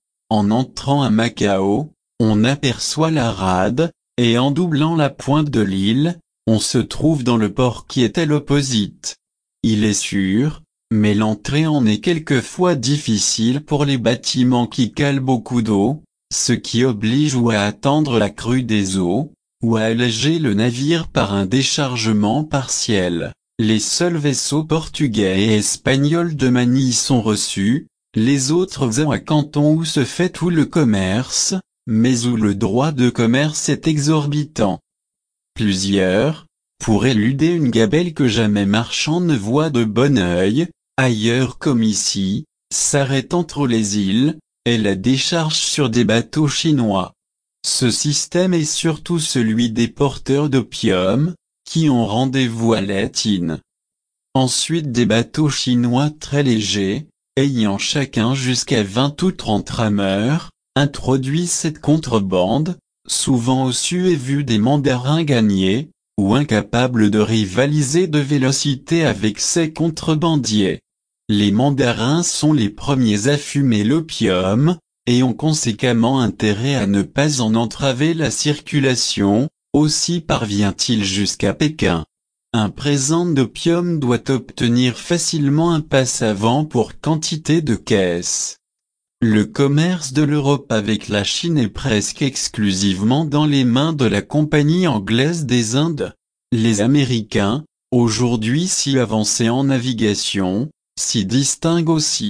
En entrant à Macao, on aperçoit la rade, et en doublant la pointe de l'île, on se trouve dans le port qui est à l'opposite. Il est sûr, mais l'entrée en est quelquefois difficile pour les bâtiments qui calent beaucoup d'eau, ce qui oblige ou à attendre la crue des eaux, ou à alléger le navire par un déchargement partiel. Les seuls vaisseaux portugais et espagnols de Manille sont reçus, les autres vont à Canton où se fait tout le commerce, mais où le droit de commerce est exorbitant. Plusieurs, pour éluder une gabelle que jamais marchand ne voit de bon œil, ailleurs comme ici, s'arrêtent entre les îles, et la déchargent sur des bateaux chinois. Ce système est surtout celui des porteurs d'opium, qui ont rendez-vous à Latine. Ensuite des bateaux chinois très légers, ayant chacun jusqu'à 20 ou 30 rameurs, introduisent cette contrebande, souvent au su et vu des mandarins gagnés, ou incapables de rivaliser de vélocité avec ces contrebandiers. Les mandarins sont les premiers à fumer l'opium, et ont conséquemment intérêt à ne pas en entraver la circulation, aussi parvient-il jusqu'à Pékin. Un présent d'opium doit obtenir facilement un passe-avant pour quantité de caisses. Le commerce de l'Europe avec la Chine est presque exclusivement dans les mains de la Compagnie anglaise des Indes. Les Américains, aujourd'hui si avancés en navigation, s'y distinguent aussi.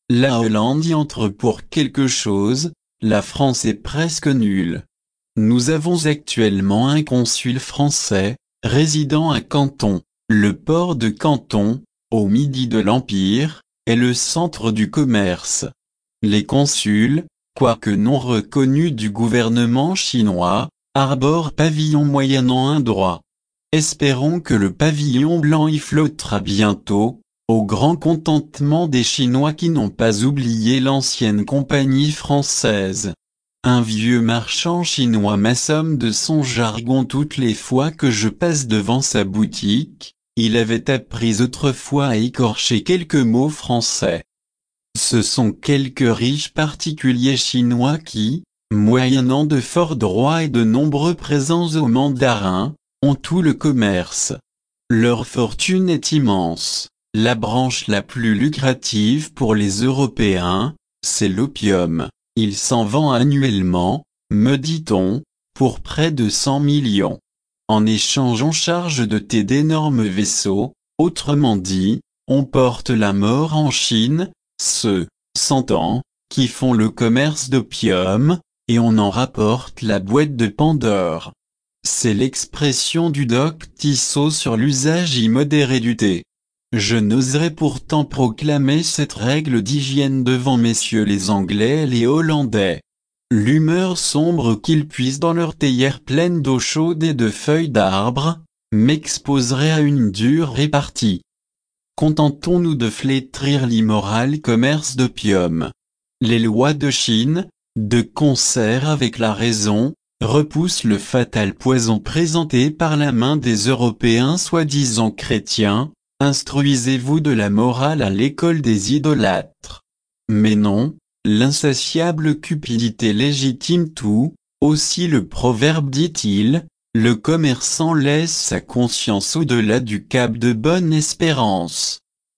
La Hollande y entre pour quelque chose, la France est presque nulle. Nous avons actuellement un consul français, résidant à Canton. Le port de Canton, au midi de l'Empire, est le centre du commerce. Les consuls, quoique non reconnus du gouvernement chinois, arborent pavillon moyennant un droit. Espérons que le pavillon blanc y flottera bientôt, au grand contentement des Chinois qui n'ont pas oublié l'ancienne compagnie française. Un vieux marchand chinois m'assomme de son jargon toutes les fois que je passe devant sa boutique. Il avait appris autrefois à écorcher quelques mots français. Ce sont quelques riches particuliers chinois qui, moyennant de forts droits et de nombreux présents aux mandarins, ont tout le commerce. Leur fortune est immense. La branche la plus lucrative pour les Européens, c'est l'opium. Il s'en vend annuellement, me dit-on, pour près de 100 millions. En échange on charge de thé d'énormes vaisseaux, autrement dit, on porte la mort en Chine, ceux, 100 ans, qui font le commerce d'opium, et on en rapporte la boîte de Pandore. C'est l'expression du doc Tissot sur l'usage immodéré du thé. Je n'oserais pourtant proclamer cette règle d'hygiène devant messieurs les Anglais et les Hollandais. L'humeur sombre qu'ils puisent dans leur théière pleine d'eau chaude et de feuilles d'arbre, m'exposerait à une dure répartie. Contentons-nous de flétrir l'immoral commerce d'opium. Les lois de Chine, de concert avec la raison, repoussent le fatal poison présenté par la main des Européens soi-disant chrétiens. Instruisez-vous de la morale à l'école des idolâtres. Mais non, l'insatiable cupidité légitime tout, aussi le proverbe dit-il, le commerçant laisse sa conscience au-delà du cap de Bonne-Espérance.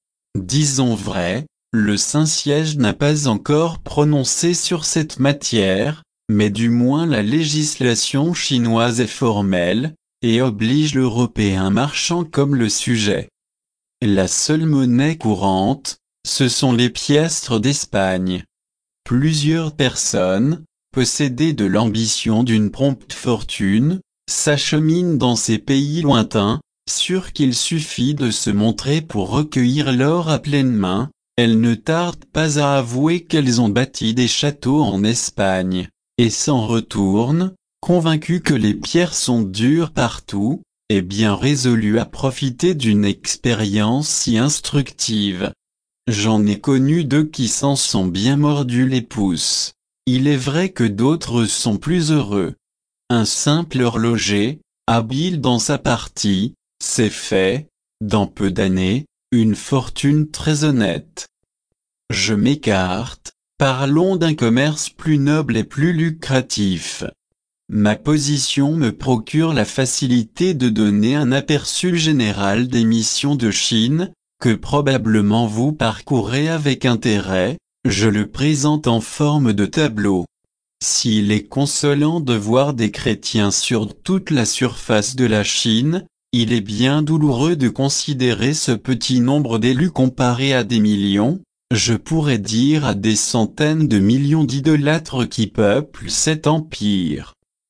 Disons vrai, le Saint-Siège n'a pas encore prononcé sur cette matière, mais du moins la législation chinoise est formelle, et oblige l'Européen marchand comme le sujet. La seule monnaie courante, ce sont les piastres d'Espagne. Plusieurs personnes, possédées de l'ambition d'une prompte fortune, s'acheminent dans ces pays lointains, sûres qu'il suffit de se montrer pour recueillir l'or à pleine main. Elles ne tardent pas à avouer qu'elles ont bâti des châteaux en Espagne, et s'en retournent, convaincues que les pierres sont dures partout, et bien résolues à profiter d'une expérience si instructive. J'en ai connu deux qui s'en sont bien mordus les pouces. Il est vrai que d'autres sont plus heureux. Un simple horloger, habile dans sa partie, s'est fait, dans peu d'années, une fortune très honnête. Je m'écarte, parlons d'un commerce plus noble et plus lucratif. Ma position me procure la facilité de donner un aperçu général des missions de Chine, que probablement vous parcourez avec intérêt. Je le présente en forme de tableau. S'il est consolant de voir des chrétiens sur toute la surface de la Chine, il est bien douloureux de considérer ce petit nombre d'élus comparé à des millions, je pourrais dire à des centaines de millions d'idolâtres qui peuplent cet empire.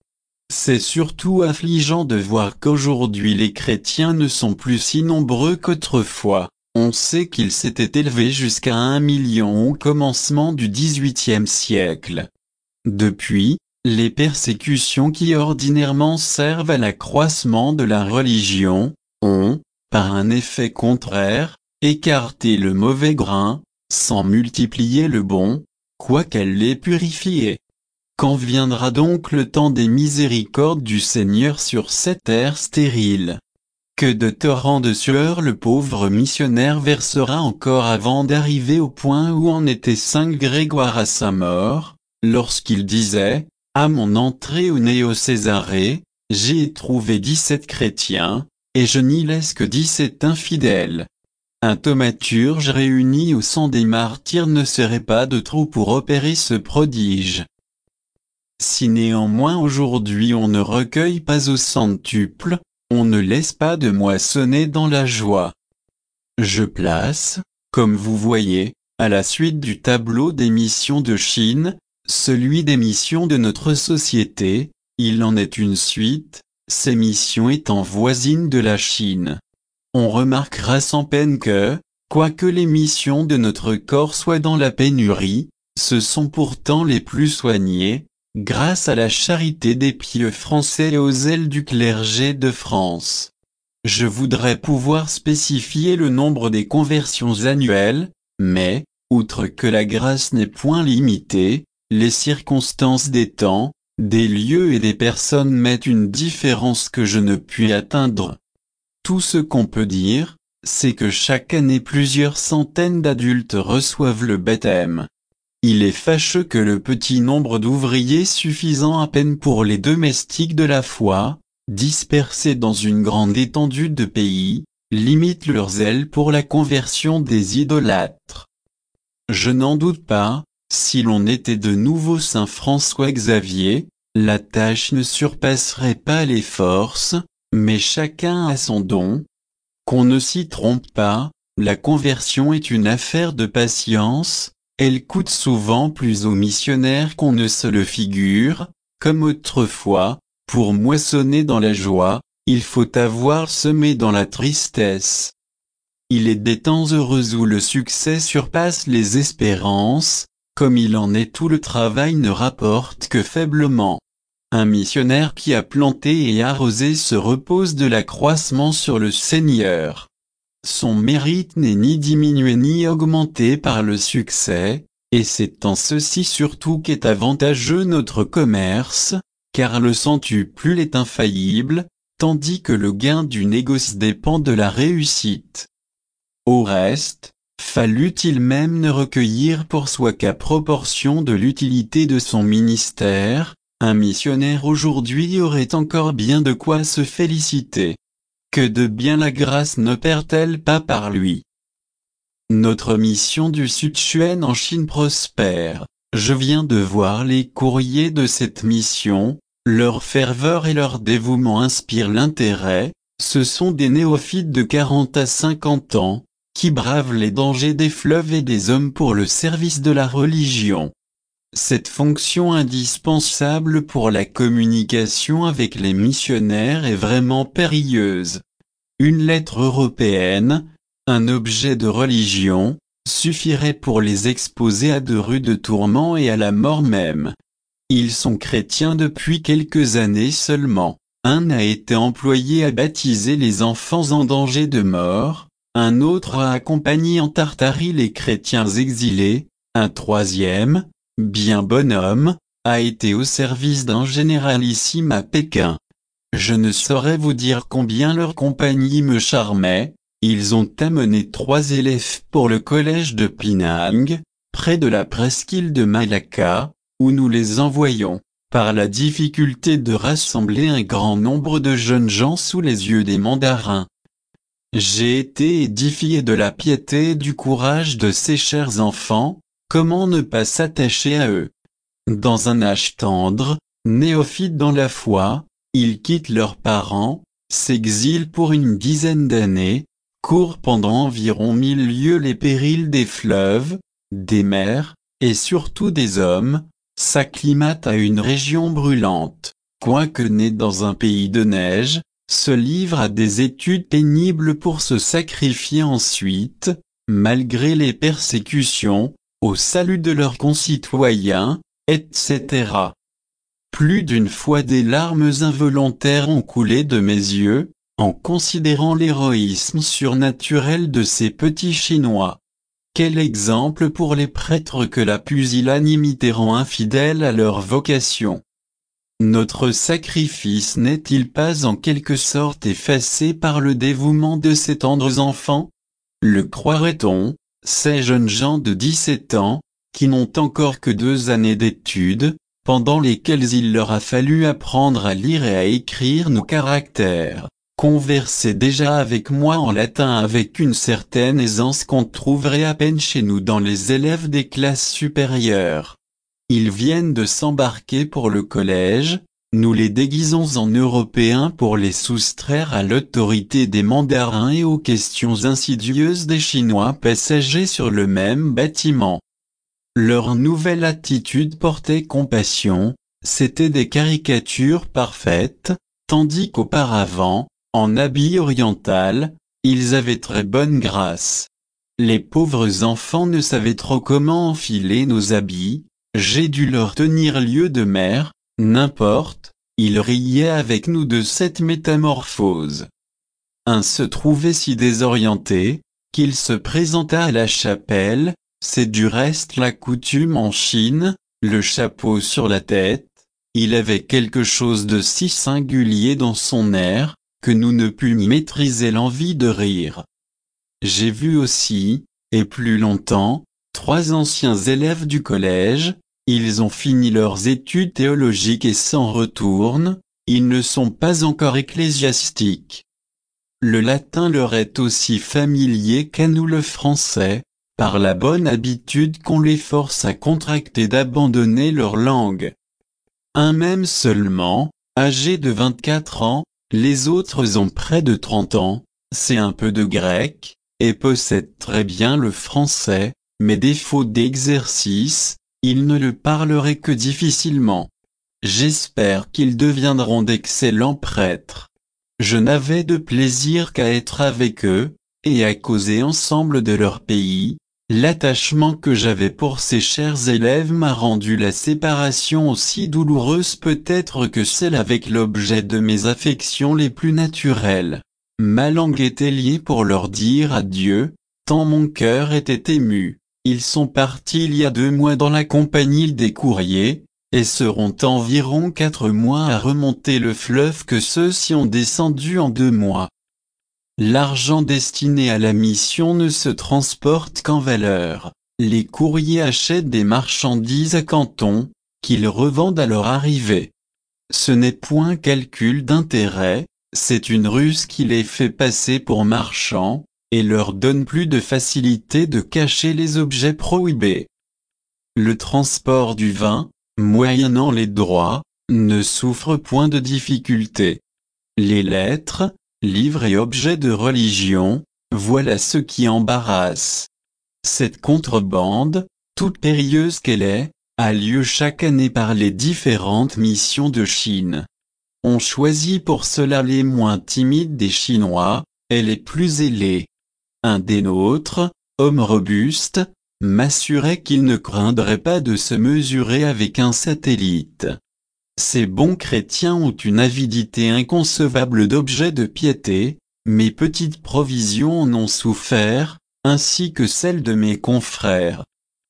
C'est surtout affligeant de voir qu'aujourd'hui les chrétiens ne sont plus si nombreux qu'autrefois. On sait qu'ils s'étaient élevés jusqu'à 1 million au commencement du XVIIIe siècle. Depuis, les persécutions qui ordinairement servent à l'accroissement de la religion, ont, par un effet contraire, écarté le mauvais grain, sans multiplier le bon, quoiqu'elle l'ait purifié. Quand viendra donc le temps des miséricordes du Seigneur sur cette terre stérile? Que de torrents de sueur le pauvre missionnaire versera encore avant d'arriver au point où en était saint Grégoire à sa mort, lorsqu'il disait, à mon entrée au Néo-Césarée, j'ai trouvé 17 chrétiens, et je n'y laisse que 17 infidèles. Un thaumaturge réuni au sang des martyrs ne serait pas de trop pour opérer ce prodige. Si néanmoins aujourd'hui on ne recueille pas au centuple, on ne laisse pas de moissonner dans la joie. Je place, comme vous voyez, À la suite du tableau des missions de Chine, celui des missions de notre société, il en est une suite, ces missions étant voisines de la Chine. On remarquera sans peine que, quoique les missions de notre corps soient dans la pénurie, ce sont pourtant les plus soignées, grâce à la charité des pieux français et au zèle du clergé de France. Je voudrais pouvoir spécifier le nombre des conversions annuelles, mais, outre que la grâce n'est point limitée, les circonstances des temps, des lieux et des personnes mettent une différence que je ne puis atteindre. Tout ce qu'on peut dire, c'est que chaque année plusieurs centaines d'adultes reçoivent le baptême. Il est fâcheux que le petit nombre d'ouvriers suffisant à peine pour les domestiques de la foi, dispersés dans une grande étendue de pays, limite leur zèle pour la conversion des idolâtres. Je n'en doute pas, si l'on était de nouveau Saint François Xavier, la tâche ne surpasserait pas les forces, mais chacun a son don. Qu'on ne s'y trompe pas, la conversion est une affaire de patience, elle coûte souvent plus aux missionnaires qu'on ne se le figure, comme autrefois, pour moissonner dans la joie, il faut avoir semé dans la tristesse. Il est des temps heureux où le succès surpasse les espérances, comme il en est où le travail ne rapporte que faiblement. Un missionnaire qui a planté et arrosé se repose de l'accroissement sur le Seigneur. Son mérite n'est ni diminué ni augmenté par le succès, et c'est en ceci surtout qu'est avantageux notre commerce, car le centuple est infaillible, tandis que le gain du négoce dépend de la réussite. Au reste, fallut-il même ne recueillir pour soi qu'à proportion de l'utilité de son ministère, un missionnaire aujourd'hui aurait encore bien de quoi se féliciter. Que de bien la grâce n'opère-t-elle pas par lui? Notre mission du Sichuan en Chine prospère. Je viens de voir les courriers de cette mission, leur ferveur et leur dévouement inspirent l'intérêt. Ce sont des néophytes de 40 à 50 ans, qui bravent les dangers des fleuves et des hommes pour le service de la religion. Cette fonction indispensable pour la communication avec les missionnaires est vraiment périlleuse. Une lettre européenne, un objet de religion, suffirait pour les exposer à de rudes tourments et à la mort même. Ils sont chrétiens depuis quelques années seulement. Un a été employé à baptiser les enfants en danger de mort, un autre a accompagné en Tartarie les chrétiens exilés, un troisième, bien bonhomme, a été au service d'un généralissime à Pékin. Je ne saurais vous dire combien leur compagnie me charmait. Ils ont amené 3 élèves pour le collège de Penang, près de la presqu'île de Malacca, où nous les envoyons, par la difficulté de rassembler un grand nombre de jeunes gens sous les yeux des mandarins. J'ai été édifié de la piété et du courage de ces chers enfants, comment ne pas s'attacher à eux? Dans un âge tendre, néophytes dans la foi, ils quittent leurs parents, s'exilent pour une dizaine d'années, courent pendant environ 1000 lieues les périls des fleuves, des mers, et surtout des hommes, s'acclimatent à une région brûlante, quoique nés dans un pays de neige, se livrent à des études pénibles pour se sacrifier ensuite, malgré les persécutions, au salut de leurs concitoyens, etc. Plus d'une fois des larmes involontaires ont coulé de mes yeux, en considérant l'héroïsme surnaturel de ces petits Chinois. Quel exemple pour les prêtres que la pusillanimité rend infidèles à leur vocation. Notre sacrifice n'est-il pas en quelque sorte effacé par le dévouement de ces tendres enfants? Le croirait-on, ces jeunes gens de 17 ans, qui n'ont encore que 2 années d'études, pendant lesquelles il leur a fallu apprendre à lire et à écrire nos caractères, conversaient déjà avec moi en latin avec une certaine aisance qu'on trouverait à peine chez nous dans les élèves des classes supérieures. Ils viennent de s'embarquer pour le collège, nous les déguisons en Européens pour les soustraire à l'autorité des mandarins et aux questions insidieuses des Chinois passagers sur le même bâtiment. Leur nouvelle attitude portait compassion, c'étaient des caricatures parfaites, tandis qu'auparavant, en habit oriental, ils avaient très bonne grâce. Les pauvres enfants ne savaient trop comment enfiler nos habits, j'ai dû leur tenir lieu de mère, n'importe, ils riaient avec nous de cette métamorphose. Un se trouvait si désorienté, qu'il se présenta à la chapelle, c'est du reste la coutume en Chine, le chapeau sur la tête, il avait quelque chose de si singulier dans son air, que nous ne pûmes maîtriser l'envie de rire. J'ai vu aussi, et plus longtemps, 3 anciens élèves du collège, ils ont fini leurs études théologiques et s'en retournent, ils ne sont pas encore ecclésiastiques. Le latin leur est aussi familier qu'à nous le français, par la bonne habitude qu'on les force à contracter d'abandonner leur langue. Un même seulement, âgé de 24 ans, les autres ont près de 30 ans, c'est un peu de grec, et possède très bien le français, mais défaut d'exercice, ils ne le parleraient que difficilement. J'espère qu'ils deviendront d'excellents prêtres. Je n'avais de plaisir qu'à être avec eux, et à causer ensemble de leur pays. L'attachement que j'avais pour ces chers élèves m'a rendu la séparation aussi douloureuse peut-être que celle avec l'objet de mes affections les plus naturelles. Ma langue était liée pour leur dire adieu, tant mon cœur était ému. Ils sont partis il y a 2 mois dans la compagnie des courriers, et seront environ 4 mois à remonter le fleuve que ceux-ci ont descendu en 2 mois. L'argent destiné à la mission ne se transporte qu'en valeur. Les courriers achètent des marchandises à Canton, qu'ils revendent à leur arrivée. Ce n'est point calcul d'intérêt, c'est une ruse qui les fait passer pour marchands, et leur donne plus de facilité de cacher les objets prohibés. Le transport du vin, moyennant les droits, ne souffre point de difficulté. Les lettres, livres et objets de religion, voilà ce qui embarrasse. Cette contrebande, toute périlleuse qu'elle est, a lieu chaque année par les différentes missions de Chine. On choisit pour cela les moins timides des Chinois, et les plus ailés. Un des nôtres, homme robuste, m'assurait qu'il ne craindrait pas de se mesurer avec un satellite. Ces bons chrétiens ont une avidité inconcevable d'objets de piété, mes petites provisions en ont souffert, ainsi que celles de mes confrères.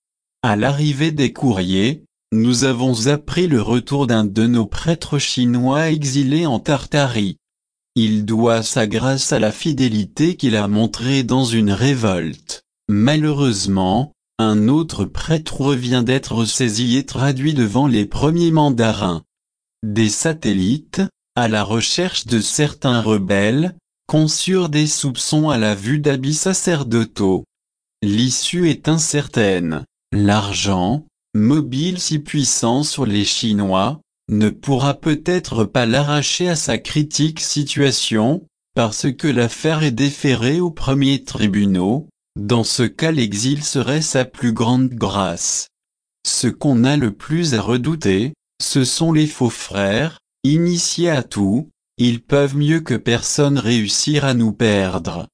À l'arrivée des courriers, nous avons appris le retour d'un de nos prêtres chinois exilés en Tartarie. Il doit sa grâce à la fidélité qu'il a montrée dans une révolte. Malheureusement, un autre prêtre revient d'être saisi et traduit devant les premiers mandarins. Des satellites, à la recherche de certains rebelles, conçurent des soupçons à la vue d'habits sacerdotaux. L'issue est incertaine. L'argent, mobile si puissant sur les Chinois, ne pourra peut-être pas l'arracher à sa critique situation, parce que l'affaire est déférée aux premiers tribunaux. Dans ce cas l'exil serait sa plus grande grâce. Ce qu'on a le plus à redouter, ce sont les faux frères, initiés à tout, ils peuvent mieux que personne réussir à nous perdre.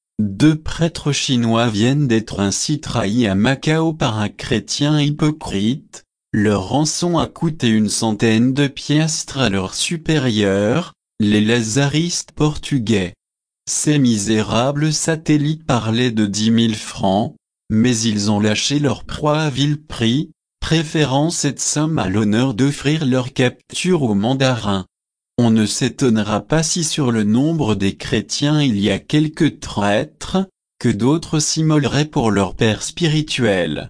2 prêtres chinois viennent d'être ainsi trahis à Macao par un chrétien hypocrite, leur rançon a coûté 100 de piastres à leurs supérieurs, les lazaristes portugais. Ces misérables satellites parlaient de 10 000 francs, mais ils ont lâché leur proie à vil prix, préférant cette somme à l'honneur d'offrir leur capture aux mandarins. On ne s'étonnera pas si sur le nombre des chrétiens il y a quelques traîtres, que d'autres s'immoleraient pour leur père spirituel.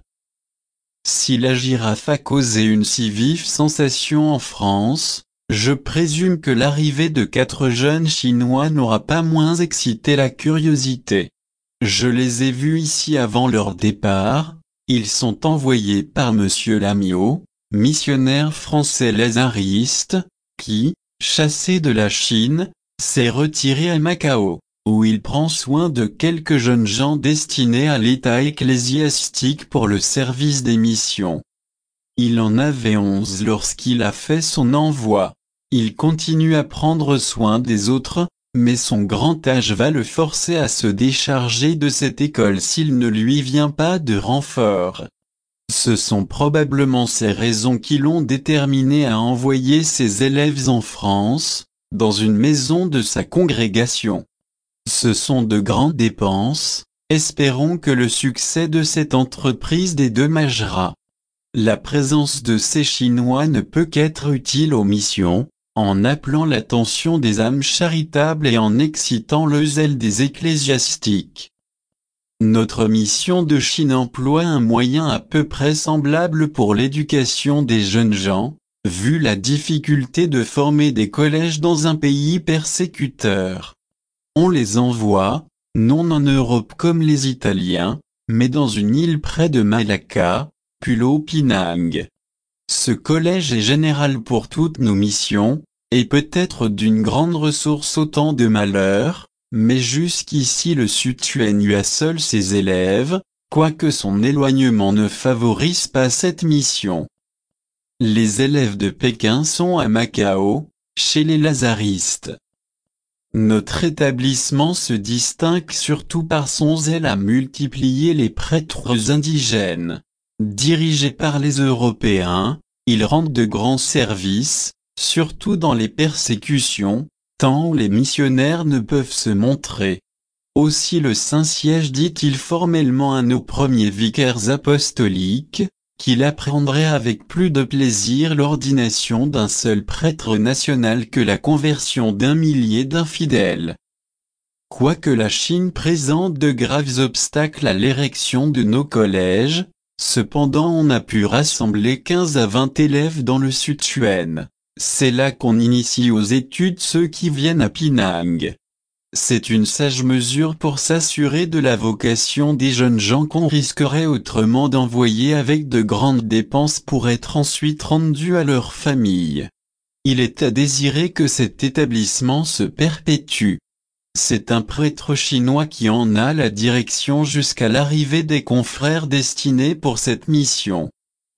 Si la girafe a causé une si vive sensation en France, je présume que l'arrivée de 4 jeunes Chinois n'aura pas moins excité la curiosité. Je les ai vus ici avant leur départ, ils sont envoyés par Monsieur Lamiot, missionnaire français lazariste, qui, chassé de la Chine, s'est retiré à Macao, où il prend soin de quelques jeunes gens destinés à l'état ecclésiastique pour le service des missions. Il en avait 11 lorsqu'il a fait son envoi. Il continue à prendre soin des autres, mais son grand âge va le forcer à se décharger de cette école s'il ne lui vient pas de renfort. Ce sont probablement ces raisons qui l'ont déterminé à envoyer ses élèves en France, dans une maison de sa congrégation. Ce sont de grandes dépenses, espérons que le succès de cette entreprise dédommagera. La présence de ces Chinois ne peut qu'être utile aux missions, en appelant l'attention des âmes charitables et en excitant le zèle des ecclésiastiques. Notre mission de Chine emploie un moyen à peu près semblable pour l'éducation des jeunes gens, vu la difficulté de former des collèges dans un pays persécuteur. On les envoie, non en Europe comme les Italiens, mais dans une île près de Malacca, Pulau Pinang. Ce collège est général pour toutes nos missions, et peut être d'une grande ressource au temps de malheur, mais jusqu'ici le Sichuan a seul ses élèves, quoique son éloignement ne favorise pas cette mission. Les élèves de Pékin sont à Macao, chez les lazaristes. Notre établissement se distingue surtout par son zèle à multiplier les prêtres indigènes. Dirigés par les Européens, ils rendent de grands services, surtout dans les persécutions, tant où les missionnaires ne peuvent se montrer. Aussi le Saint-Siège dit-il formellement à nos premiers vicaires apostoliques, qu'il apprendrait avec plus de plaisir l'ordination d'un seul prêtre national que la conversion d'1 millier d'infidèles. Quoique la Chine présente de graves obstacles à l'érection de nos collèges, cependant on a pu rassembler 15 à 20 élèves dans le Sichuan. C'est là qu'on initie aux études ceux qui viennent à Penang. C'est une sage mesure pour s'assurer de la vocation des jeunes gens qu'on risquerait autrement d'envoyer avec de grandes dépenses pour être ensuite rendus à leur famille. Il est à désirer que cet établissement se perpétue. C'est un prêtre chinois qui en a la direction jusqu'à l'arrivée des confrères destinés pour cette mission.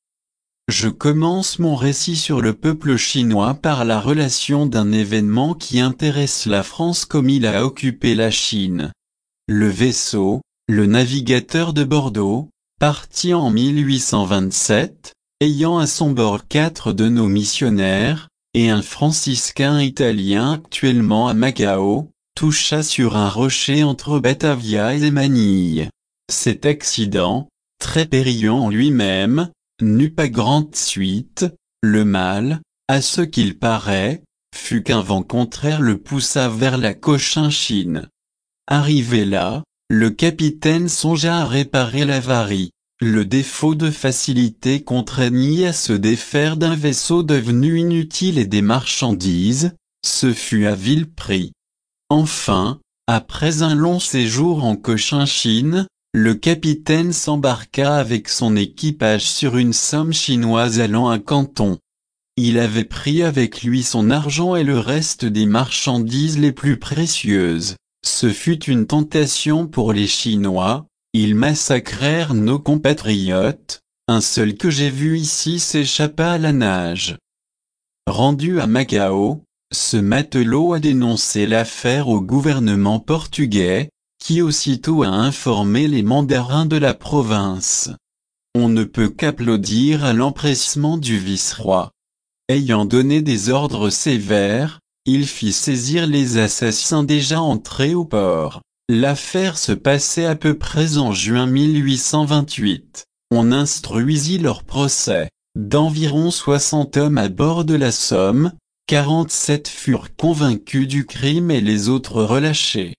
Je commence mon récit sur le peuple chinois par la relation d'un événement qui intéresse la France comme il a occupé la Chine. Le vaisseau, le navigateur de Bordeaux, parti en 1827, ayant à son bord 4 de nos missionnaires, et un franciscain italien actuellement à Macao, toucha sur un rocher entre Batavia et Manille. Cet accident, très périlleux en lui-même, n'eut pas grande suite. Le mal, à ce qu'il paraît, fut qu'un vent contraire le poussa vers la Cochinchine. Arrivé là, le capitaine songea à réparer l'avarie. Le défaut de facilité contraignit à se défaire d'un vaisseau devenu inutile et des marchandises, ce fut à vil prix. Enfin, après un long séjour en Cochinchine, le capitaine s'embarqua avec son équipage sur une somme chinoise allant à Canton. Il avait pris avec lui son argent et le reste des marchandises les plus précieuses. Ce fut une tentation pour les Chinois, ils massacrèrent nos compatriotes, un seul que j'ai vu ici s'échappa à la nage. Rendu à Macao, ce matelot a dénoncé l'affaire au gouvernement portugais, qui aussitôt a informé les mandarins de la province. On ne peut qu'applaudir à l'empressement du vice-roi. Ayant donné des ordres sévères, il fit saisir les assassins déjà entrés au port. L'affaire se passait à peu près en juin 1828. On instruisit leur procès. D'environ 60 hommes à bord de la Somme, 47 furent convaincus du crime et les autres relâchés.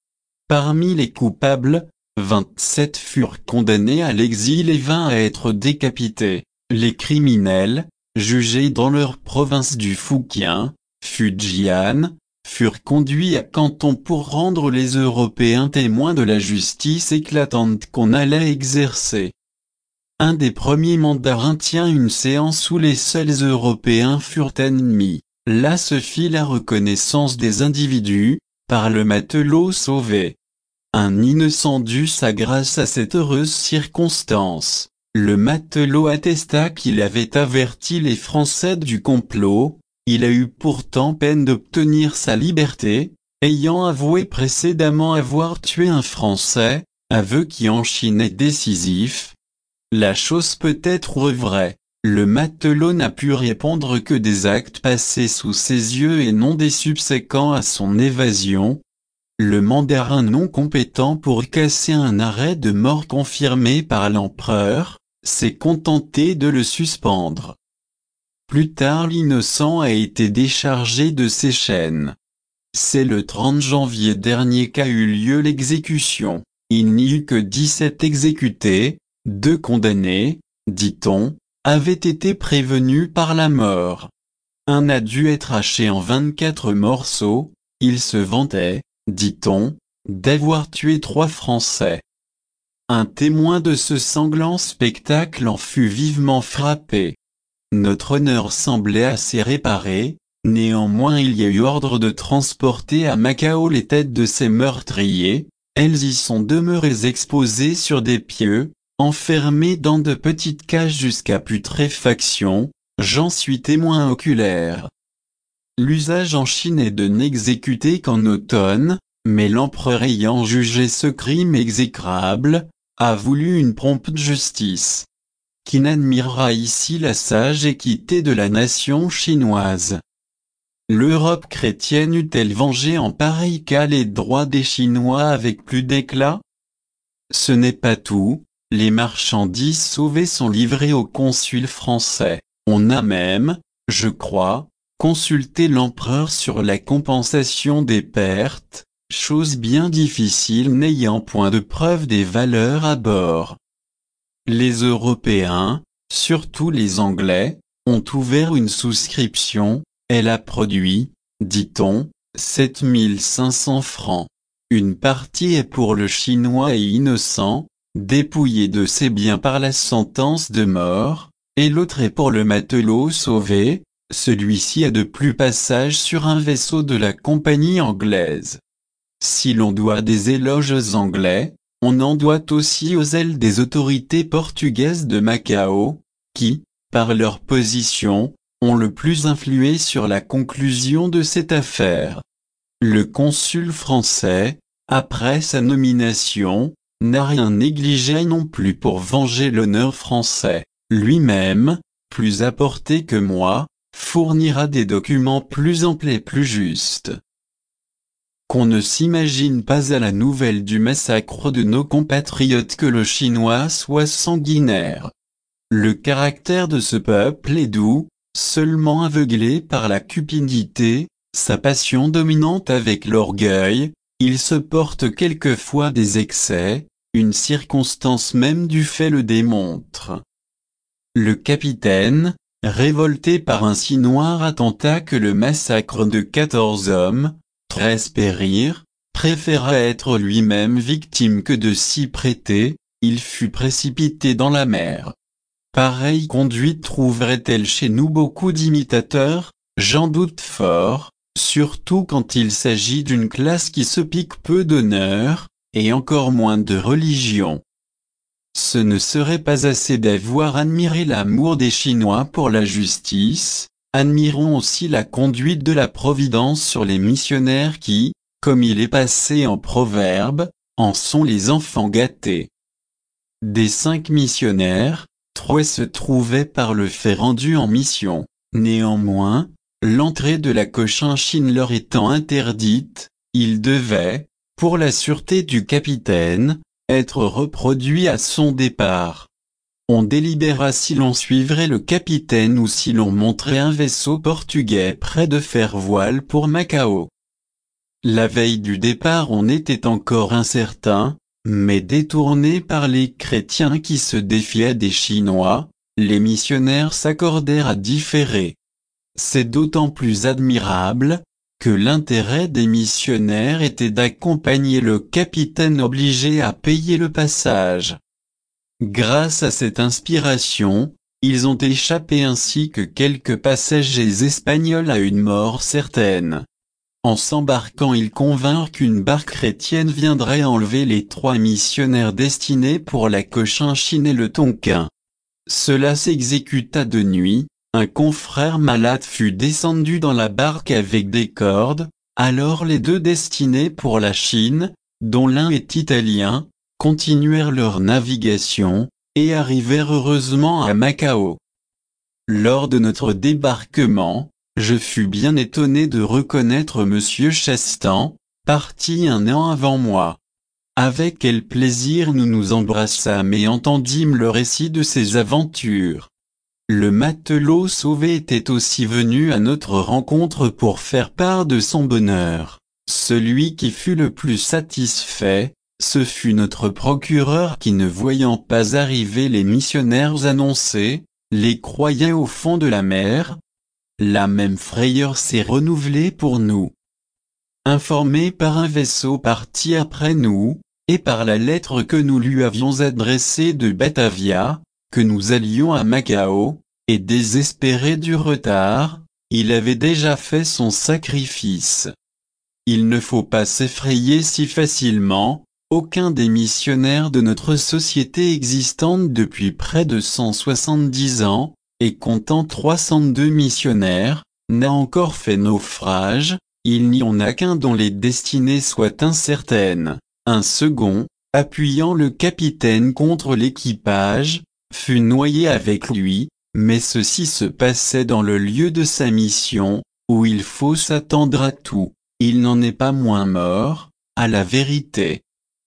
Parmi les coupables, 27 furent condamnés à l'exil et 20 à être décapités. Les criminels, jugés dans leur province du Fukien, Fujian, furent conduits à Canton pour rendre les Européens témoins de la justice éclatante qu'on allait exercer. Un des premiers mandarins tient une séance où les seuls Européens furent admis. là se fit la reconnaissance des individus, par le matelot sauvé. Un innocent dut sa grâce à cette heureuse circonstance. Le matelot attesta qu'il avait averti les Français du complot, il a eu pourtant peine d'obtenir sa liberté, ayant avoué précédemment avoir tué un Français, aveu qui en Chine est décisif. La chose peut être vraie, le matelot n'a pu répondre que des actes passés sous ses yeux et non des subséquents à son évasion. Le mandarin non compétent pour casser un arrêt de mort confirmé par l'empereur, s'est contenté de le suspendre. Plus tard l'innocent a été déchargé de ses chaînes. C'est le 30 janvier dernier qu'a eu lieu l'exécution. Il n'y eut que 17 exécutés, 2 condamnés, dit-on, avaient été prévenus par la mort. Un a dû être haché en 24 morceaux, il se vantait, dit-on, d'avoir tué 3 Français. Un témoin de ce sanglant spectacle en fut vivement frappé. Notre honneur semblait assez réparé, néanmoins il y a eu ordre de transporter à Macao les têtes de ces meurtriers, elles y sont demeurées exposées sur des pieux, enfermées dans de petites cages jusqu'à putréfaction, j'en suis témoin oculaire. L'usage en Chine est de n'exécuter qu'en automne, mais l'empereur ayant jugé ce crime exécrable, a voulu une prompte justice. Qui n'admirera ici la sage équité de la nation chinoise? L'Europe chrétienne eût-elle vengé en pareil cas les droits des Chinois avec plus d'éclat? Ce n'est pas tout, les marchandises sauvées sont livrées au consul français. On a même, je crois, consulté l'empereur sur la compensation des pertes, chose bien difficile n'ayant point de preuve des valeurs à bord. Les Européens, surtout les Anglais, ont ouvert une souscription, elle a produit, dit-on, 7500 francs. Une partie est pour le Chinois et innocent, dépouillé de ses biens par la sentence de mort, et l'autre est pour le matelot sauvé, celui-ci a de plus passage sur un vaisseau de la compagnie anglaise. Si l'on doit des éloges anglais, on en doit aussi aux ailes des autorités portugaises de Macao, qui, par leur position, ont le plus influé sur la conclusion de cette affaire. Le consul français, après sa nomination, n'a rien négligé non plus pour venger l'honneur français. Lui-même, plus apporté que moi, fournira des documents plus amples et plus justes. Qu'on ne s'imagine pas à la nouvelle du massacre de nos compatriotes que le Chinois soit sanguinaire. Le caractère de ce peuple est doux, seulement aveuglé par la cupidité, sa passion dominante avec l'orgueil, il se porte quelquefois des excès, une circonstance même du fait le démontre. Le capitaine, révolté par un si noir attentat que le massacre de 14 hommes, 13 périrent, préféra être lui-même victime que de s'y prêter, il fut précipité dans la mer. Pareille conduite trouverait-elle chez nous beaucoup d'imitateurs? J'en doute fort, surtout quand il s'agit d'une classe qui se pique peu d'honneur, et encore moins de religion. Ce ne serait pas assez d'avoir admiré l'amour des Chinois pour la justice, admirons aussi la conduite de la Providence sur les missionnaires qui, comme il est passé en proverbe, en sont les enfants gâtés. Des 5 missionnaires, 3 se trouvaient par le fait rendu en mission. Néanmoins, l'entrée de la Cochinchine leur étant interdite, ils devaient, pour la sûreté du capitaine, être reproduits à son départ. On délibéra si l'on suivrait le capitaine ou si l'on monterait un vaisseau portugais près de faire voile pour Macao. La veille du départ on était encore incertain, mais détournés par les chrétiens qui se défiaient des Chinois, les missionnaires s'accordèrent à différer. C'est d'autant plus admirable, que l'intérêt des missionnaires était d'accompagner le capitaine obligé à payer le passage. Grâce à cette inspiration, Ils ont échappé ainsi que quelques passagers espagnols à une mort certaine. En s'embarquant, ils convinrent qu'une barque chrétienne viendrait enlever les 3 missionnaires destinés pour la Cochinchine et le Tonkin. Cela s'exécuta de nuit, un confrère malade fut descendu dans la barque avec des cordes, alors les 2 destinés pour la Chine, dont l'un est italien, continuèrent leur navigation, et arrivèrent heureusement à Macao. Lors de notre débarquement, je fus bien étonné de reconnaître Monsieur Chastan, parti un an avant moi. Avec quel plaisir nous nous embrassâmes et entendîmes le récit de ses aventures. Le matelot sauvé était aussi venu à notre rencontre pour faire part de son bonheur. Celui qui fut le plus satisfait, ce fut notre procureur qui, ne voyant pas arriver les missionnaires annoncés, les croyait au fond de la mer. La même frayeur s'est renouvelée pour nous. Informé par un vaisseau parti après nous, et par la lettre que nous lui avions adressée de Batavia, que nous allions à Macao, et désespéré du retard, il avait déjà fait son sacrifice. Il ne faut pas s'effrayer si facilement, aucun des missionnaires de notre société existante depuis près de 170 ans, et comptant 302 missionnaires, n'a encore fait naufrage. Il n'y en a qu'un dont les destinées soient incertaines. Un second, appuyant le capitaine contre l'équipage, fut noyé avec lui, mais ceci se passait dans le lieu de sa mission, où il faut s'attendre à tout. Il n'en est pas moins mort, à la vérité.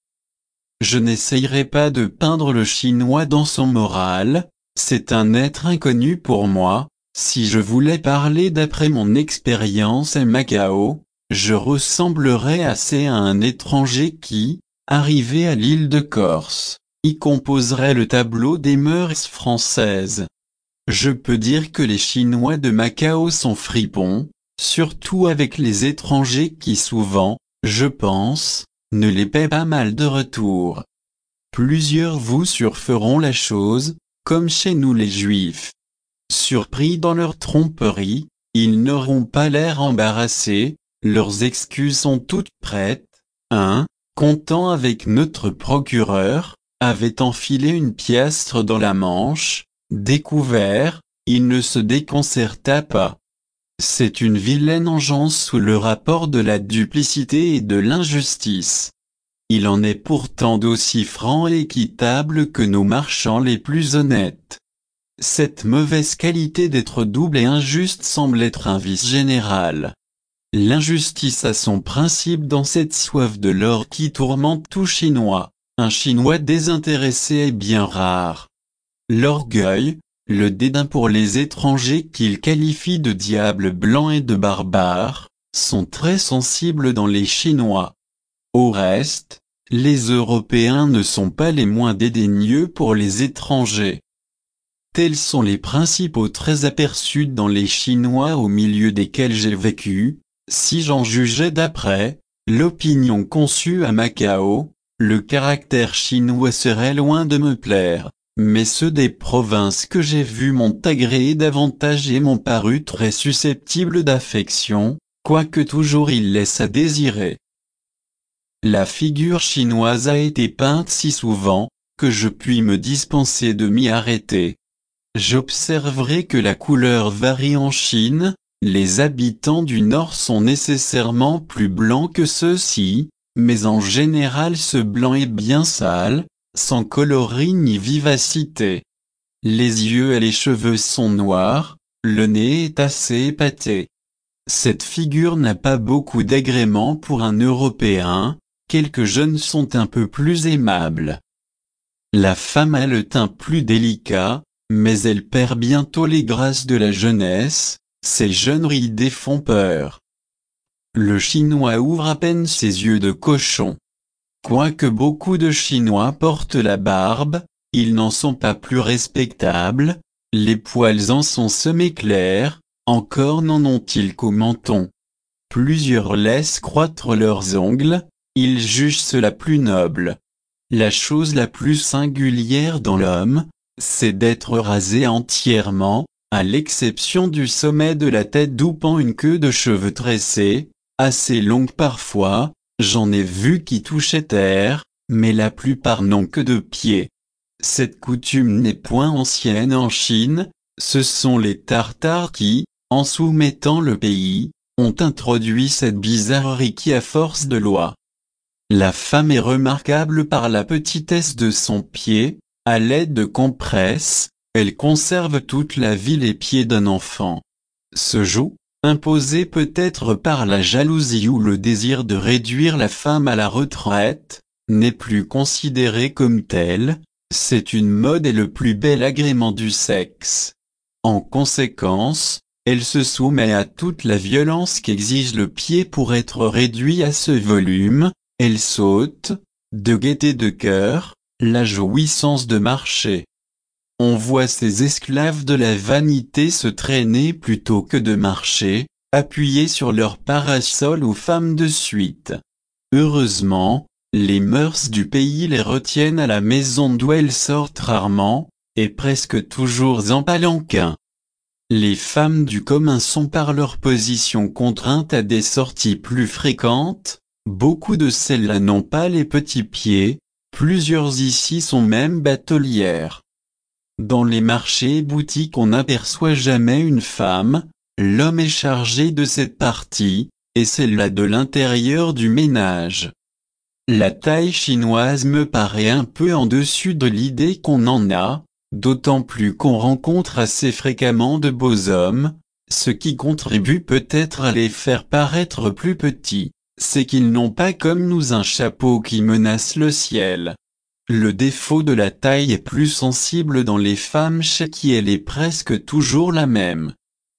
Je n'essayerai pas de peindre le Chinois dans son moral, c'est un être inconnu pour moi. Si je voulais parler d'après mon expérience à Macao, je ressemblerais assez à un étranger qui, arrivé à l'île de Corse, y composerait le tableau des mœurs françaises. Je peux dire que les Chinois de Macao sont fripons, surtout avec les étrangers qui souvent, je pense, ne les paient pas mal de retour. Plusieurs vous surferont la chose, comme chez nous les Juifs. Surpris dans leur tromperie, ils n'auront pas l'air embarrassés, leurs excuses sont toutes prêtes. Un, comptant avec notre procureur, avait enfilé une piastre dans la manche, découvert, il ne se déconcerta pas. C'est une vilaine engeance sous le rapport de la duplicité et de l'injustice. Il en est pourtant d'aussi franc et équitable que nos marchands les plus honnêtes. Cette mauvaise qualité d'être double et injuste semble être un vice général. L'injustice a son principe dans cette soif de l'or qui tourmente tout Chinois. Un Chinois désintéressé est bien rare. L'orgueil, le dédain pour les étrangers qu'il qualifie de diables blancs et de barbares, sont très sensibles dans les Chinois. Au reste, les Européens ne sont pas les moins dédaigneux pour les étrangers. Tels sont les principaux traits aperçus dans les Chinois au milieu desquels j'ai vécu. Si j'en jugeais d'après l'opinion conçue à Macao, le caractère chinois serait loin de me plaire, mais ceux des provinces que j'ai vus m'ont agréé davantage et m'ont paru très susceptibles d'affection, quoique toujours ils laissent à désirer. La figure chinoise a été peinte si souvent, que je puis me dispenser de m'y arrêter. J'observerai que la couleur varie en Chine, les habitants du Nord sont nécessairement plus blancs que ceux-ci, mais en général ce blanc est bien sale, sans coloris ni vivacité. Les yeux et les cheveux sont noirs, le nez est assez épaté. Cette figure n'a pas beaucoup d'agrément pour un Européen, quelques jeunes sont un peu plus aimables. La femme a le teint plus délicat, mais elle perd bientôt les grâces de la jeunesse, ses jeunes rides font peur. Le Chinois ouvre à peine ses yeux de cochon. Quoique beaucoup de Chinois portent la barbe, ils n'en sont pas plus respectables, les poils en sont semés clairs, encore n'en ont-ils qu'au menton. Plusieurs laissent croître leurs ongles, ils jugent cela plus noble. La chose la plus singulière dans l'homme, c'est d'être rasée entièrement, à l'exception du sommet de la tête d'où pend une queue de cheveux tressés, assez longue parfois, j'en ai vu qui touchaient terre, mais la plupart n'ont que 2 pieds. Cette coutume n'est point ancienne en Chine, ce sont les Tartares qui, en soumettant le pays, ont introduit cette bizarrerie qui à force de loi. La femme est remarquable par la petitesse de son pied, à l'aide de compresses, elle conserve toute la vie les pieds d'un enfant. Ce joug, imposé peut-être par la jalousie ou le désir de réduire la femme à la retraite, n'est plus considéré comme tel, c'est une mode et le plus bel agrément du sexe. En conséquence, elle se soumet à toute la violence qu'exige le pied pour être réduit à ce volume, elle saute, de gaieté de cœur, la jouissance de marcher. On voit ces esclaves de la vanité se traîner plutôt que de marcher, appuyés sur leur parasol ou femmes de suite. Heureusement, les mœurs du pays les retiennent à la maison d'où elles sortent rarement, et presque toujours en palanquin. Les femmes du commun sont par leur position contraintes à des sorties plus fréquentes, beaucoup de celles-là n'ont pas les petits pieds, plusieurs ici sont même batelières. Dans les marchés et boutiques on n'aperçoit jamais une femme, l'homme est chargé de cette partie, et celle-là de l'intérieur du ménage. La taille chinoise me paraît un peu en dessus de l'idée qu'on en a, d'autant plus qu'on rencontre assez fréquemment de beaux hommes, ce qui contribue peut-être à les faire paraître plus petits, c'est qu'ils n'ont pas comme nous un chapeau qui menace le ciel. Le défaut de la taille est plus sensible dans les femmes chez qui elle est presque toujours la même.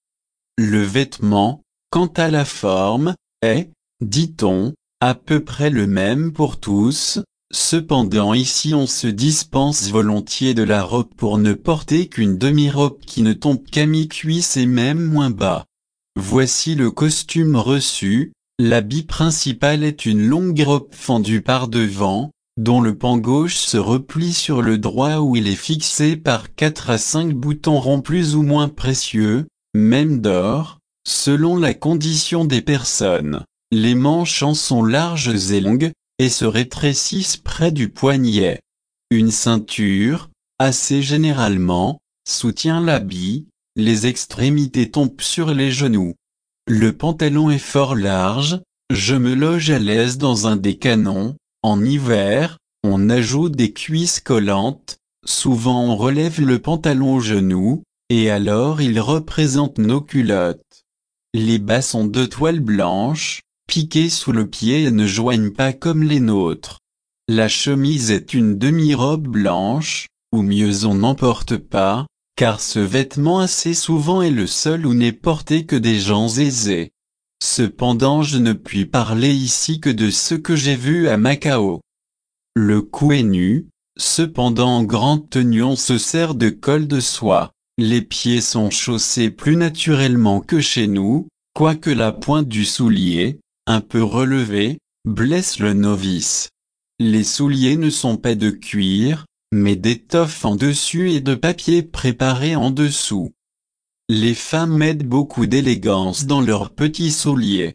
Le vêtement, quant à la forme, est, dit-on, à peu près le même pour tous, cependant ici on se dispense volontiers de la robe pour ne porter qu'une demi-robe qui ne tombe qu'à mi-cuisse et même moins bas. Voici le costume reçu, l'habit principal est une longue robe fendue par devant, dont le pan gauche se replie sur le droit où il est fixé par 4 à 5 boutons ronds plus ou moins précieux, même d'or, selon la condition des personnes. Les manches en sont larges et longues, et se rétrécissent près du poignet. Une ceinture, assez généralement, soutient l'habit, les extrémités tombent sur les genoux. Le pantalon est fort large, je me loge à l'aise dans un des canons. En hiver, on ajoute des cuisses collantes, souvent on relève le pantalon au genou, et alors il représente nos culottes. Les bas sont de toile blanche, piqués sous le pied et ne joignent pas comme les nôtres. La chemise est une demi-robe blanche, ou mieux on n'en porte pas, car ce vêtement assez souvent est le seul où n'est porté que des gens aisés. Cependant je ne puis parler ici que de ce que j'ai vu à Macao. Le cou est nu, cependant en grande tenue on se sert de col de soie. Les pieds sont chaussés plus naturellement que chez nous, quoique la pointe du soulier, un peu relevée, blesse le novice. Les souliers ne sont pas de cuir, mais d'étoffe en dessus et de papier préparé en dessous. Les femmes mettent beaucoup d'élégance dans leurs petits souliers.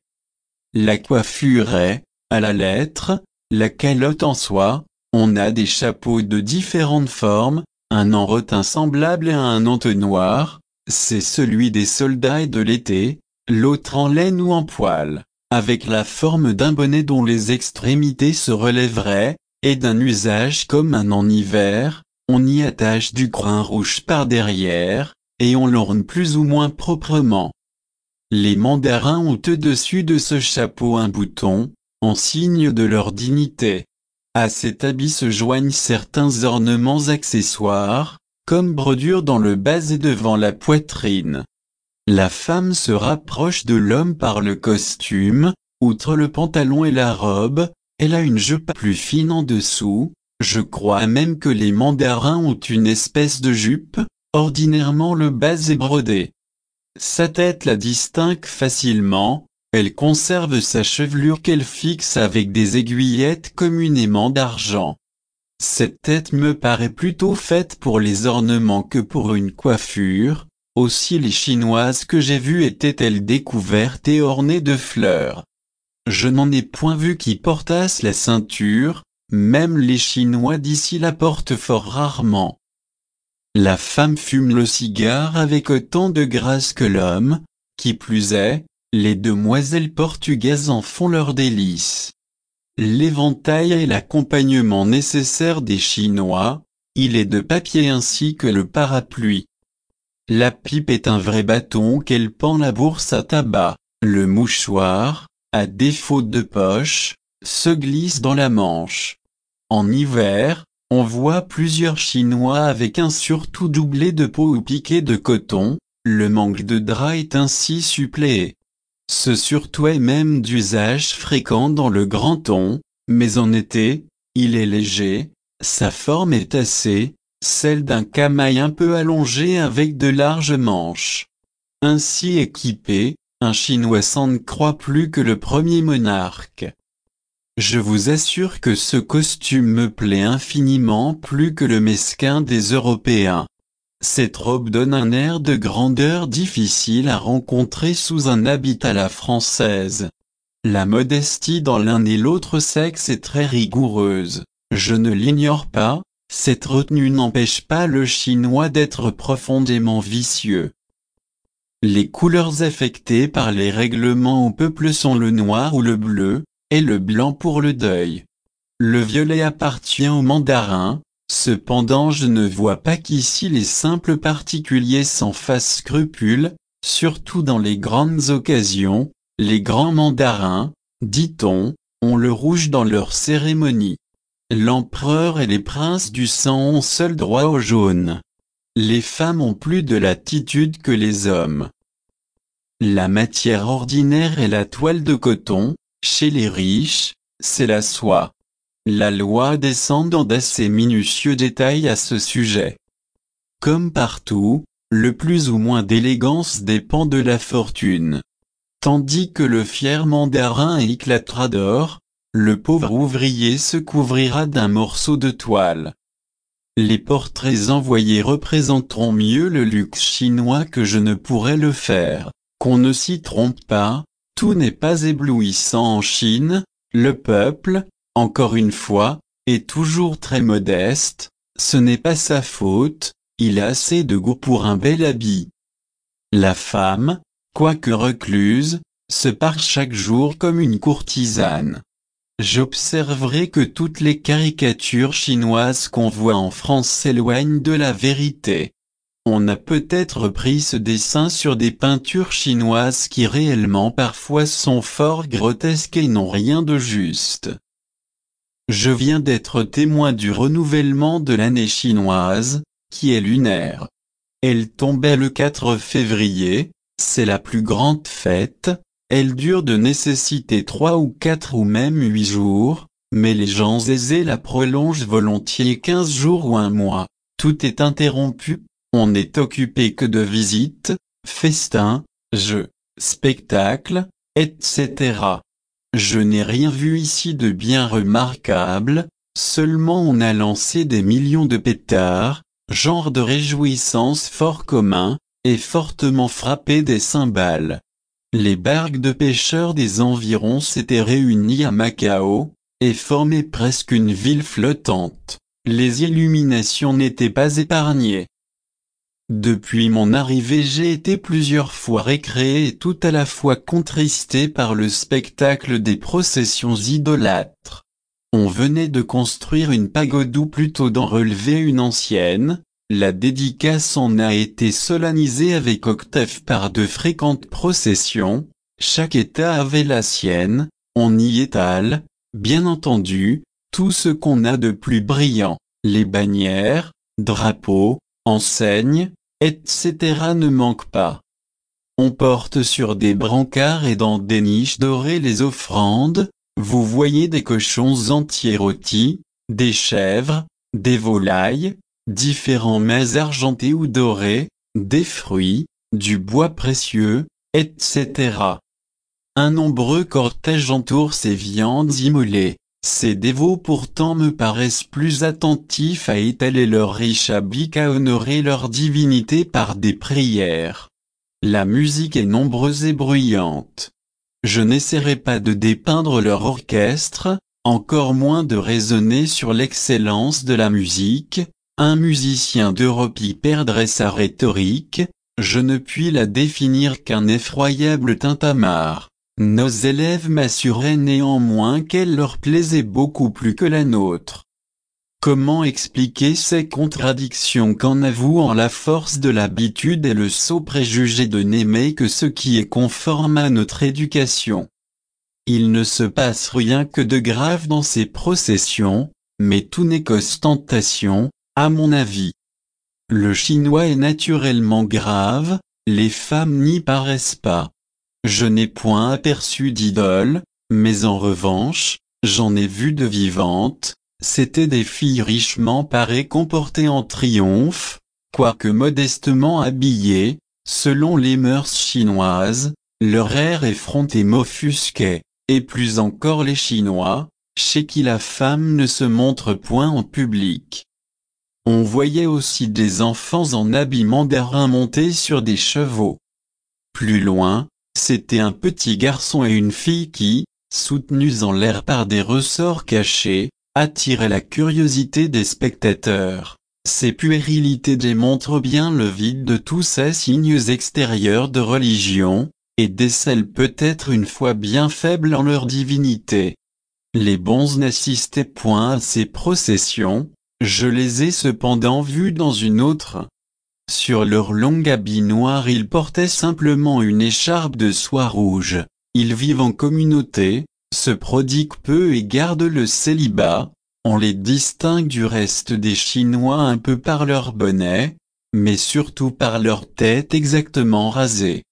La coiffure est, à la lettre, la calotte en soie, on a des chapeaux de différentes formes, un en rotin semblable à un entonnoir, c'est celui des soldats et de l'été, l'autre en laine ou en poil, avec la forme d'un bonnet dont les extrémités se relèveraient, et d'un usage commun en hiver, on y attache du crin rouge par derrière, et on l'orne plus ou moins proprement. Les mandarins ont au-dessus de ce chapeau un bouton, en signe de leur dignité. À cet habit se joignent certains ornements accessoires, comme brodure dans le bas et devant la poitrine. La femme se rapproche de l'homme par le costume, outre le pantalon et la robe, elle a une jupe plus fine en dessous, je crois même que les mandarins ont une espèce de jupe, ordinairement le bas est brodé. Sa tête la distingue facilement, elle conserve sa chevelure qu'elle fixe avec des aiguillettes communément d'argent. Cette tête me paraît plutôt faite pour les ornements que pour une coiffure, aussi les Chinoises que j'ai vues étaient-elles découvertes et ornées de fleurs. Je n'en ai point vu qui portassent la ceinture, même les Chinois d'ici la portent fort rarement. La femme fume le cigare avec autant de grâce que l'homme, qui plus est, les demoiselles portugaises en font leur délice. L'éventail est l'accompagnement nécessaire des Chinois, il est de papier ainsi que le parapluie. La pipe est un vrai bâton qu'elle pend la bourse à tabac, le mouchoir, à défaut de poche, se glisse dans la manche. En hiver, on voit plusieurs Chinois avec un surtout doublé de peau ou piqué de coton, le manque de drap est ainsi suppléé. Ce surtout est même d'usage fréquent dans le Grand Hong, mais en été, il est léger, sa forme est assez, celle d'un camail un peu allongé avec de larges manches. Ainsi équipé, un Chinois s'en croit plus que le premier monarque. Je vous assure que ce costume me plaît infiniment plus que le mesquin des Européens. Cette robe donne un air de grandeur difficile à rencontrer sous un habit à la française. La modestie dans l'un et l'autre sexe est très rigoureuse, je ne l'ignore pas, cette retenue n'empêche pas le Chinois d'être profondément vicieux. Les couleurs affectées par les règlements au peuple sont le noir ou le bleu, et le blanc pour le deuil. Le violet appartient aux mandarins. Cependant je ne vois pas qu'ici les simples particuliers s'en fassent scrupule, surtout dans les grandes occasions, les grands mandarins, dit-on, ont le rouge dans leurs cérémonies. L'empereur et les princes du sang ont seul droit au jaune. Les femmes ont plus de latitude que les hommes. La matière ordinaire est la toile de coton, chez les riches, c'est la soie. La loi descend dans d'assez minutieux détails à ce sujet. Comme partout, le plus ou moins d'élégance dépend de la fortune. Tandis que le fier mandarin éclatera d'or, le pauvre ouvrier se couvrira d'un morceau de toile. Les portraits envoyés représenteront mieux le luxe chinois que je ne pourrais le faire. Qu'on ne s'y trompe pas, tout n'est pas éblouissant en Chine, le peuple, encore une fois, est toujours très modeste, ce n'est pas sa faute, il a assez de goût pour un bel habit. La femme, quoique recluse, se pare chaque jour comme une courtisane. J'observerai que toutes les caricatures chinoises qu'on voit en France s'éloignent de la vérité. On a peut-être pris ce dessin sur des peintures chinoises qui réellement parfois sont fort grotesques et n'ont rien de juste. Je viens d'être témoin du renouvellement de l'année chinoise, qui est lunaire. Elle tombait le 4 février, c'est la plus grande fête, elle dure de nécessité 3 ou 4 ou même 8 jours, mais les gens aisés la prolongent volontiers 15 jours ou un mois. Tout est interrompu, on n'est occupé que de visites, festins, jeux, spectacles, etc. Je n'ai rien vu ici de bien remarquable, seulement on a lancé des millions de pétards, genre de réjouissance fort commun, et fortement frappé des cymbales. Les barques de pêcheurs des environs s'étaient réunies à Macao, et formaient presque une ville flottante. Les illuminations n'étaient pas épargnées. Depuis mon arrivée j'ai été plusieurs fois récréé et tout à la fois contristé par le spectacle des processions idolâtres. On venait de construire une pagode ou plutôt d'en relever une ancienne, la dédicace en a été solennisée avec octave par de fréquentes processions, chaque État avait la sienne, on y étale, bien entendu, tout ce qu'on a de plus brillant, les bannières, drapeaux, enseignes, etc. ne manquent pas. On porte sur des brancards et dans des niches dorées les offrandes, vous voyez des cochons entiers rôtis, des chèvres, des volailles, différents mets argentés ou dorés, des fruits, du bois précieux, etc. Un nombreux cortège entoure ces viandes immolées. Ces dévots pourtant me paraissent plus attentifs à étaler leur riche habit qu'à honorer leur divinité par des prières. La musique est nombreuse et bruyante. Je n'essaierai pas de dépeindre leur orchestre, encore moins de raisonner sur l'excellence de la musique. Un musicien d'Europe y perdrait sa rhétorique, je ne puis la définir qu'un effroyable tintamarre. Nos élèves m'assuraient néanmoins qu'elle leur plaisait beaucoup plus que la nôtre. Comment expliquer ces contradictions qu'en avouant la force de l'habitude et le sot préjugé de n'aimer que ce qui est conforme à notre éducation? Il ne se passe rien que de grave dans ces processions, mais tout n'est qu'ostentation, à mon avis. Le chinois est naturellement grave, les femmes n'y paraissent pas. Je n'ai point aperçu d'idole, mais en revanche, j'en ai vu de vivantes, c'étaient des filles richement parées comportées en triomphe, quoique modestement habillées, selon les mœurs chinoises, leur air effronté m'offusquait, et plus encore les Chinois, chez qui la femme ne se montre point en public. On voyait aussi des enfants en habits mandarins montés sur des chevaux. Plus loin, c'était un petit garçon et une fille qui, soutenus en l'air par des ressorts cachés, attiraient la curiosité des spectateurs. Ces puérilités démontrent bien le vide de tous ces signes extérieurs de religion, et décèlent peut-être une foi bien faible en leur divinité. Les bons n'assistaient point à ces processions, je les ai cependant vus dans une autre. Sur leur long habit noir ils portaient simplement une écharpe de soie rouge. Ils vivent en communauté, se prodiguent peu et gardent le célibat. On les distingue du reste des Chinois un peu par leur bonnet, mais surtout par leur tête exactement rasée.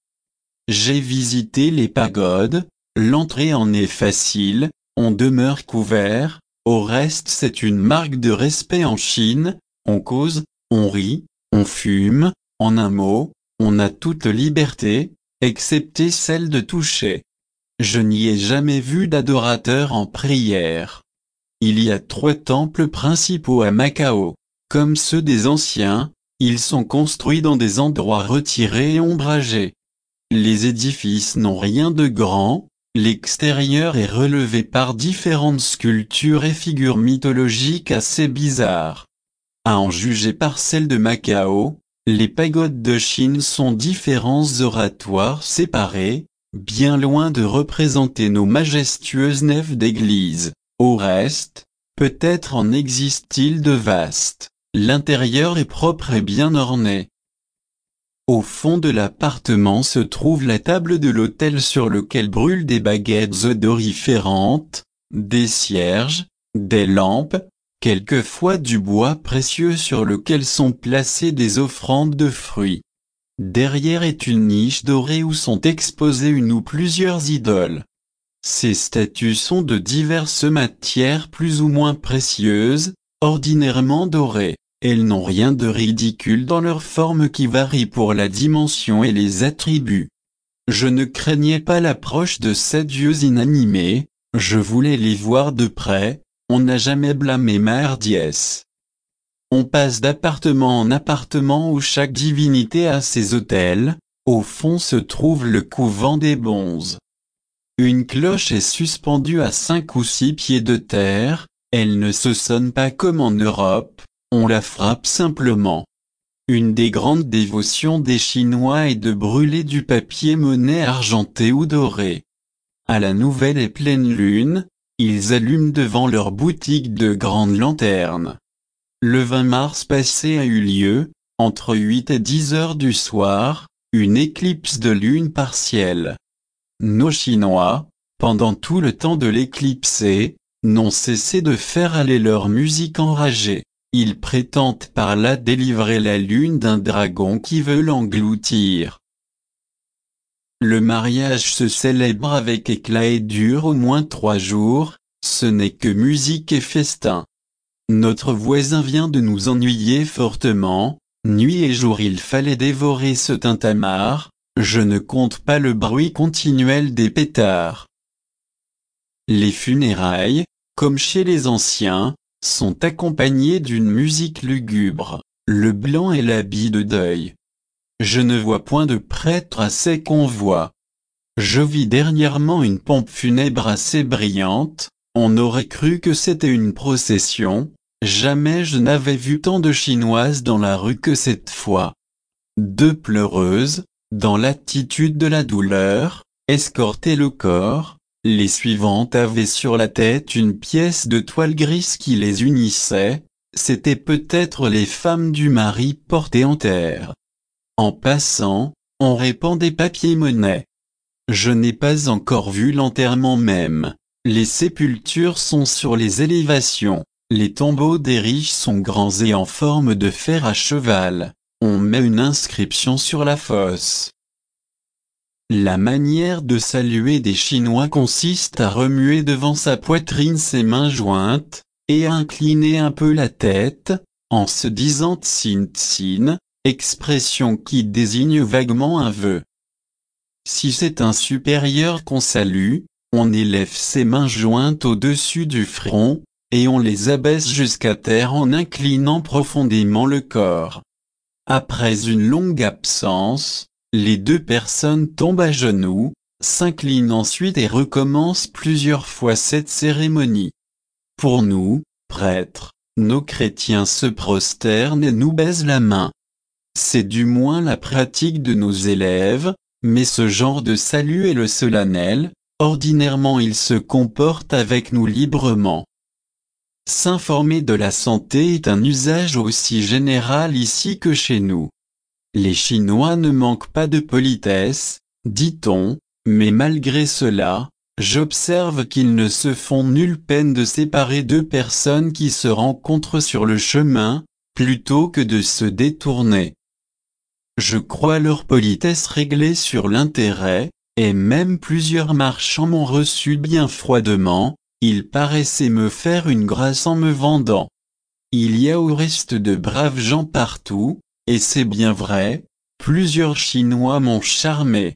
J'ai visité les pagodes, l'entrée en est facile, on demeure couvert, au reste c'est une marque de respect en Chine, on cause, on rit, on fume, en un mot, on a toute liberté, excepté celle de toucher. Je n'y ai jamais vu d'adorateur en prière. Il y a 3 temples principaux à Macao. Comme ceux des anciens, ils sont construits dans des endroits retirés et ombragés. Les édifices n'ont rien de grand, l'extérieur est relevé par différentes sculptures et figures mythologiques assez bizarres. À en juger par celles de Macao, les pagodes de Chine sont différents oratoires séparés, bien loin de représenter nos majestueuses nefs d'église. Au reste, peut-être en existe-t-il de vastes. L'intérieur est propre et bien orné. Au fond de l'appartement se trouve la table de l'autel sur lequel brûlent des baguettes odoriférantes, des cierges, des lampes, quelquefois du bois précieux sur lequel sont placées des offrandes de fruits. Derrière est une niche dorée où sont exposées une ou plusieurs idoles. Ces statues sont de diverses matières plus ou moins précieuses, ordinairement dorées. Elles n'ont rien de ridicule dans leur forme qui varie pour la dimension et les attributs. Je ne craignais pas l'approche de ces dieux inanimés, je voulais les voir de près, on n'a jamais blâmé ma hardiesse. On passe d'appartement en appartement où chaque divinité a ses autels, au fond se trouve le couvent des bonzes. Une cloche est suspendue à 5 ou 6 pieds de terre, elle ne se sonne pas comme en Europe, on la frappe simplement. Une des grandes dévotions des Chinois est de brûler du papier monnaie argenté ou doré. À la nouvelle et pleine lune, ils allument devant leur boutique de grandes lanternes. Le 20 mars passé a eu lieu, entre 8 et 10 heures du soir, une éclipse de lune partielle. Nos Chinois, pendant tout le temps de l'éclipse, n'ont cessé de faire aller leur musique enragée. Ils prétendent par là délivrer la lune d'un dragon qui veut l'engloutir. Le mariage se célèbre avec éclat et dure au moins 3 jours, ce n'est que musique et festin. Notre voisin vient de nous ennuyer fortement, nuit et jour il fallait dévorer ce tintamarre, je ne compte pas le bruit continuel des pétards. Les funérailles, comme chez les anciens, sont accompagnés d'une musique lugubre, le blanc et l'habit de deuil. Je ne vois point de prêtre à ces convois. Je vis dernièrement une pompe funèbre assez brillante, on aurait cru que c'était une procession, jamais je n'avais vu tant de Chinoises dans la rue que cette fois. 2 pleureuses, dans l'attitude de la douleur, escortaient le corps, les suivantes avaient sur la tête une pièce de toile grise qui les unissait, c'étaient peut-être les femmes du mari porté en terre. En passant, on répand des papiers-monnaies. Je n'ai pas encore vu l'enterrement même. Les sépultures sont sur les élévations. Les tombeaux des riches sont grands et en forme de fer à cheval. On met une inscription sur la fosse. La manière de saluer des Chinois consiste à remuer devant sa poitrine ses mains jointes, et à incliner un peu la tête, en se disant tsin tsin, expression qui désigne vaguement un vœu. Si c'est un supérieur qu'on salue, on élève ses mains jointes au-dessus du front, et on les abaisse jusqu'à terre en inclinant profondément le corps. Après une longue absence, les 2 personnes tombent à genoux, s'inclinent ensuite et recommencent plusieurs fois cette cérémonie. Pour nous, prêtres, nos chrétiens se prosternent et nous baisent la main. C'est du moins la pratique de nos élèves, mais ce genre de salut est le solennel, ordinairement ils se comportent avec nous librement. S'informer de la santé est un usage aussi général ici que chez nous. Les Chinois ne manquent pas de politesse, dit-on, mais malgré cela, j'observe qu'ils ne se font nulle peine de séparer 2 personnes qui se rencontrent sur le chemin, plutôt que de se détourner. Je crois leur politesse réglée sur l'intérêt, et même plusieurs marchands m'ont reçu bien froidement, ils paraissaient me faire une grâce en me vendant. Il y a au reste de braves gens partout, et c'est bien vrai, plusieurs Chinois m'ont charmé.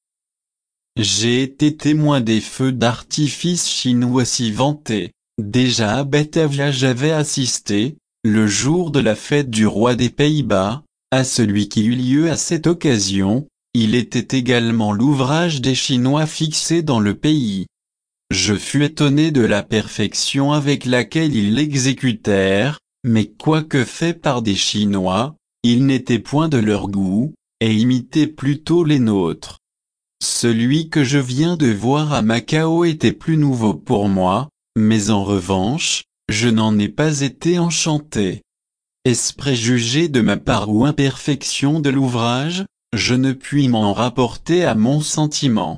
J'ai été témoin des feux d'artifice chinois si vantés. Déjà à Batavia j'avais assisté, le jour de la fête du roi des Pays-Bas, à celui qui eut lieu à cette occasion. Il était également l'ouvrage des Chinois fixé dans le pays. Je fus étonné de la perfection avec laquelle ils l'exécutèrent, mais quoique fait par des Chinois, il n'était point de leur goût, et imitait plutôt les nôtres. Celui que je viens de voir à Macao était plus nouveau pour moi, mais en revanche, je n'en ai pas été enchanté. Est-ce préjugé de ma part ou imperfection de l'ouvrage? Je ne puis m'en rapporter à mon sentiment.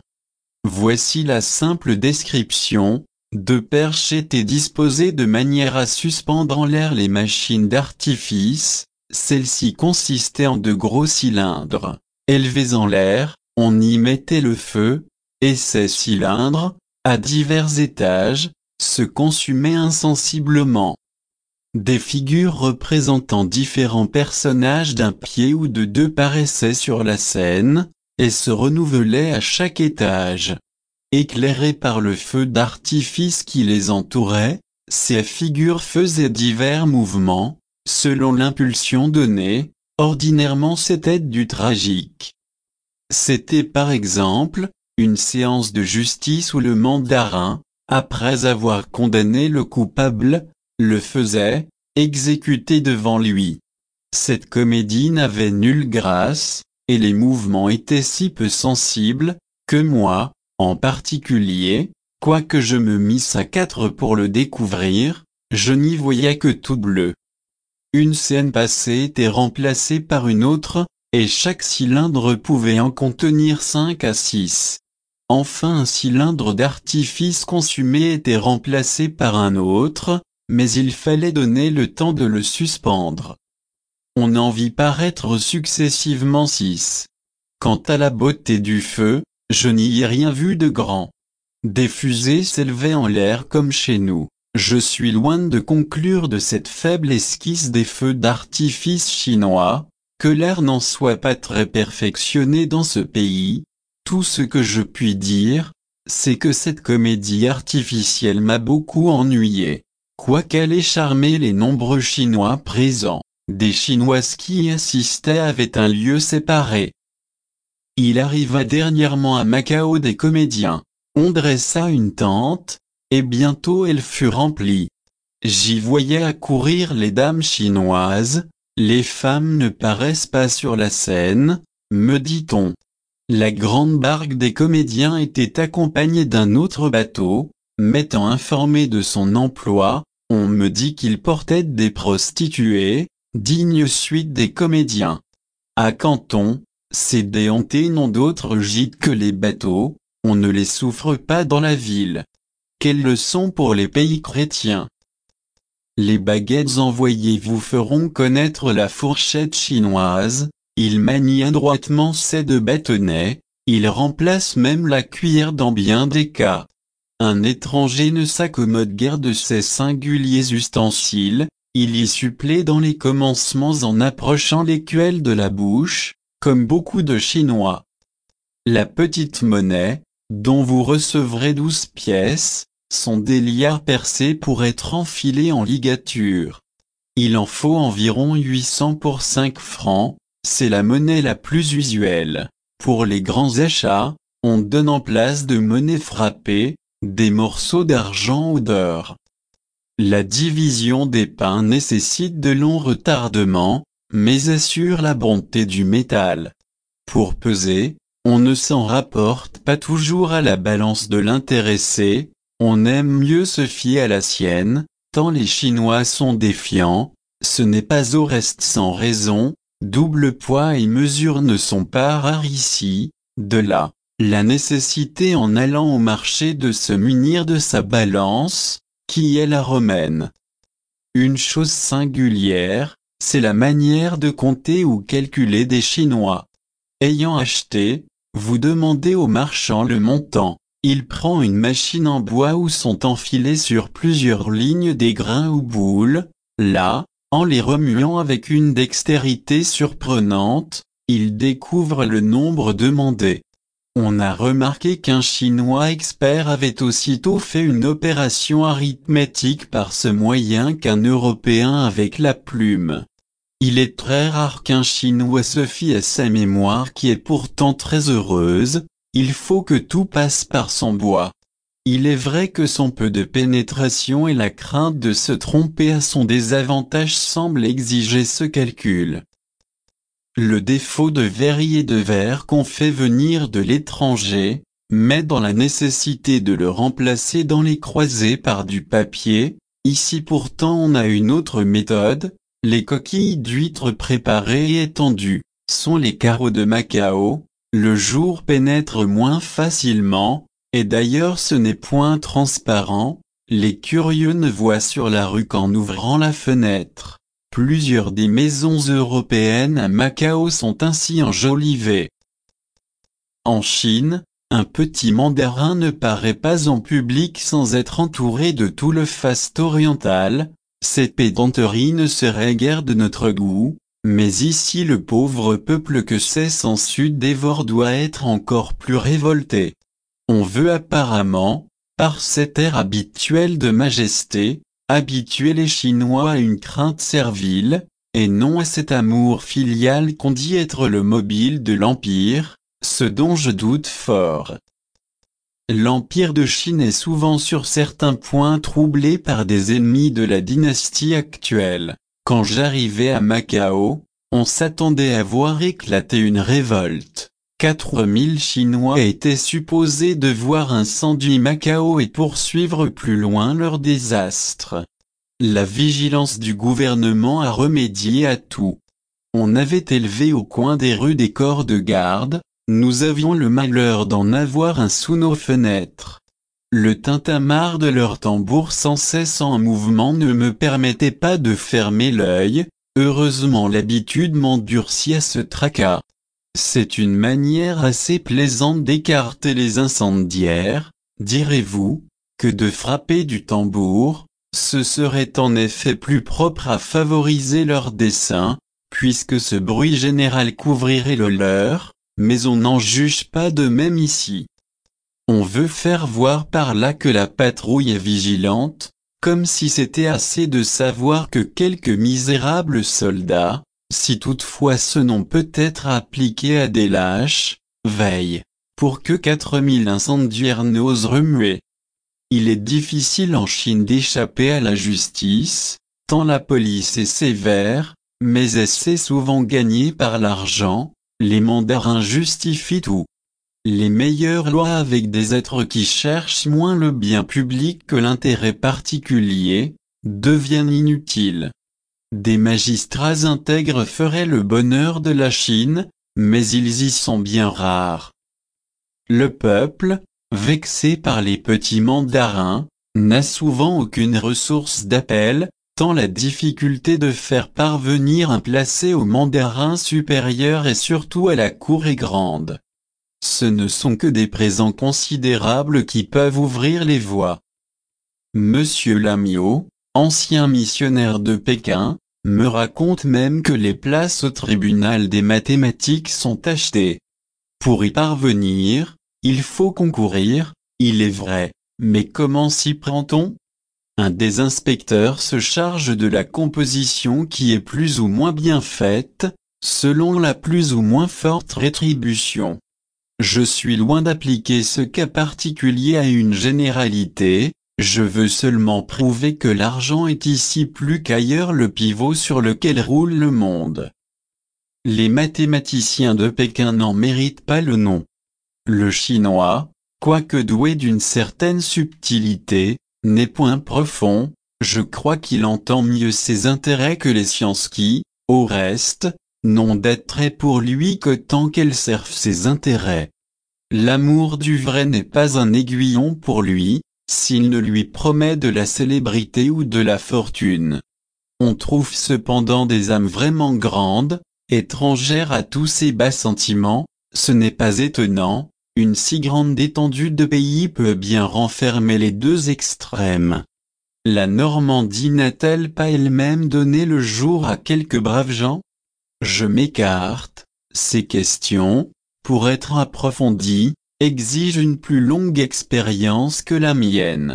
Voici la simple description. 2 perches étaient disposées de manière à suspendre en l'air les machines d'artifice. Celles-ci consistaient en 2 gros cylindres, élevés en l'air, on y mettait le feu, et ces cylindres, à divers étages, se consumaient insensiblement. Des figures représentant différents personnages d'un pied ou de 2 paraissaient sur la scène, et se renouvelaient à chaque étage. Éclairées par le feu d'artifice qui les entourait, ces figures faisaient divers mouvements, selon l'impulsion donnée, ordinairement c'était du tragique. C'était par exemple, une séance de justice où le mandarin, après avoir condamné le coupable, le faisait exécuter devant lui. Cette comédie n'avait nulle grâce, et les mouvements étaient si peu sensibles, que moi, en particulier, quoique je me misse à 4 pour le découvrir, je n'y voyais que tout bleu. Une scène passée était remplacée par une autre, et chaque cylindre pouvait en contenir 5 à 6. Enfin un cylindre d'artifice consumé était remplacé par un autre, mais il fallait donner le temps de le suspendre. On en vit paraître successivement 6. Quant à la beauté du feu, je n'y ai rien vu de grand. Des fusées s'élevaient en l'air comme chez nous. Je suis loin de conclure de cette faible esquisse des feux d'artifice chinois, que l'air n'en soit pas très perfectionné dans ce pays. Tout ce que je puis dire, c'est que cette comédie artificielle m'a beaucoup ennuyé. Quoiqu'elle ait charmé les nombreux Chinois présents, des Chinoises qui y assistaient avaient un lieu séparé. Il arriva dernièrement à Macao des comédiens. On dressa une tente, et bientôt elle fut remplie. J'y voyais accourir les dames chinoises. Les femmes ne paraissent pas sur la scène, me dit-on. La grande barque des comédiens était accompagnée d'un autre bateau. M'étant informé de son emploi, on me dit qu'il portait des prostituées, digne suite des comédiens. À Canton, ces déhantés n'ont d'autre gîte que les bateaux, on ne les souffre pas dans la ville. Quelle leçon pour les pays chrétiens! Les baguettes envoyées vous feront connaître la fourchette chinoise, ils manient adroitement ces deux bâtonnets, ils remplacent même la cuillère dans bien des cas. Un étranger ne s'accommode guère de ces singuliers ustensiles, il y supplée dans les commencements en approchant l'écuelle de la bouche, comme beaucoup de Chinois. La petite monnaie, dont vous recevrez 12 pièces, sont des liards percés pour être enfilés en ligature. Il en faut environ 800 pour 5 francs, c'est la monnaie la plus usuelle. Pour les grands achats, on donne en place de monnaie frappée, des morceaux d'argent ou d'or. La division des pains nécessite de longs retardements, mais assure la bonté du métal. Pour peser, on ne s'en rapporte pas toujours à la balance de l'intéressé, on aime mieux se fier à la sienne, tant les Chinois sont défiants, ce n'est pas au reste sans raison, double poids et mesure ne sont pas rares ici, de là, la nécessité en allant au marché de se munir de sa balance, qui est la romaine. Une chose singulière, c'est la manière de compter ou calculer des Chinois. Ayant acheté, vous demandez au marchand le montant. Il prend une machine en bois où sont enfilés sur plusieurs lignes des grains ou boules. Là, en les remuant avec une dextérité surprenante, il découvre le nombre demandé. On a remarqué qu'un Chinois expert avait aussitôt fait une opération arithmétique par ce moyen qu'un Européen avec la plume. Il est très rare qu'un Chinois se fie à sa mémoire qui est pourtant très heureuse. Il faut que tout passe par son bois. Il est vrai que son peu de pénétration et la crainte de se tromper à son désavantage semblent exiger ce calcul. Le défaut de verre et de verre qu'on fait venir de l'étranger, met dans la nécessité de le remplacer dans les croisées par du papier. Ici pourtant on a une autre méthode, les coquilles d'huîtres préparées et étendues, sont les carreaux de Macao. Le jour pénètre moins facilement, et d'ailleurs ce n'est point transparent, les curieux ne voient sur la rue qu'en ouvrant la fenêtre. Plusieurs des maisons européennes à Macao sont ainsi enjolivées. En Chine, un petit mandarin ne paraît pas en public sans être entouré de tout le faste oriental, cette pédanterie ne serait guère de notre goût. Mais ici le pauvre peuple que c'est sans sud dévore doit être encore plus révolté. On veut apparemment, par cet air habituel de majesté, habituer les Chinois à une crainte servile, et non à cet amour filial qu'on dit être le mobile de l'Empire, ce dont je doute fort. L'Empire de Chine est souvent sur certains points troublé par des ennemis de la dynastie actuelle. Quand j'arrivai à Macao, on s'attendait à voir éclater une révolte. 4000 Chinois étaient supposés devoir incendier Macao et poursuivre plus loin leur désastre. La vigilance du gouvernement a remédié à tout. On avait élevé au coin des rues des corps de garde, nous avions le malheur d'en avoir un sous nos fenêtres. Le tintamarre de leurs tambours sans cesse en mouvement ne me permettait pas de fermer l'œil, heureusement l'habitude m'endurcit à ce tracas. C'est une manière assez plaisante d'écarter les incendiaires, direz-vous, que de frapper du tambour, ce serait en effet plus propre à favoriser leur dessein, puisque ce bruit général couvrirait le leur, mais on n'en juge pas de même ici. On veut faire voir par là que la patrouille est vigilante, comme si c'était assez de savoir que quelques misérables soldats, si toutefois ce nom peut être appliqué à des lâches, veillent, pour que 4000 incendiaires n'osent remuer. Il est difficile en Chine d'échapper à la justice, tant la police est sévère, mais est souvent gagnée par l'argent, les mandarins justifient tout. Les meilleures lois avec des êtres qui cherchent moins le bien public que l'intérêt particulier, deviennent inutiles. Des magistrats intègres feraient le bonheur de la Chine, mais ils y sont bien rares. Le peuple, vexé par les petits mandarins, n'a souvent aucune ressource d'appel, tant la difficulté de faire parvenir un placé au mandarin supérieur et surtout à la cour est grande. Ce ne sont que des présents considérables qui peuvent ouvrir les voies. Monsieur Lamiot, ancien missionnaire de Pékin, me raconte même que les places au tribunal des mathématiques sont achetées. Pour y parvenir, il faut concourir, il est vrai, mais comment s'y prend-on? Un des inspecteurs se charge de la composition qui est plus ou moins bien faite, selon la plus ou moins forte rétribution. Je suis loin d'appliquer ce cas particulier à une généralité, je veux seulement prouver que l'argent est ici plus qu'ailleurs le pivot sur lequel roule le monde. Les mathématiciens de Pékin n'en méritent pas le nom. Le chinois, quoique doué d'une certaine subtilité, n'est point profond, je crois qu'il entend mieux ses intérêts que les sciences qui, au reste, n'ont d'attrait pour lui que tant qu'elles servent ses intérêts. L'amour du vrai n'est pas un aiguillon pour lui, s'il ne lui promet de la célébrité ou de la fortune. On trouve cependant des âmes vraiment grandes, étrangères à tous ces bas sentiments, ce n'est pas étonnant, une si grande étendue de pays peut bien renfermer les deux extrêmes. La Normandie n'a-t-elle pas elle-même donné le jour à quelques braves gens? Je m'écarte, ces questions, pour être approfondies, exigent une plus longue expérience que la mienne.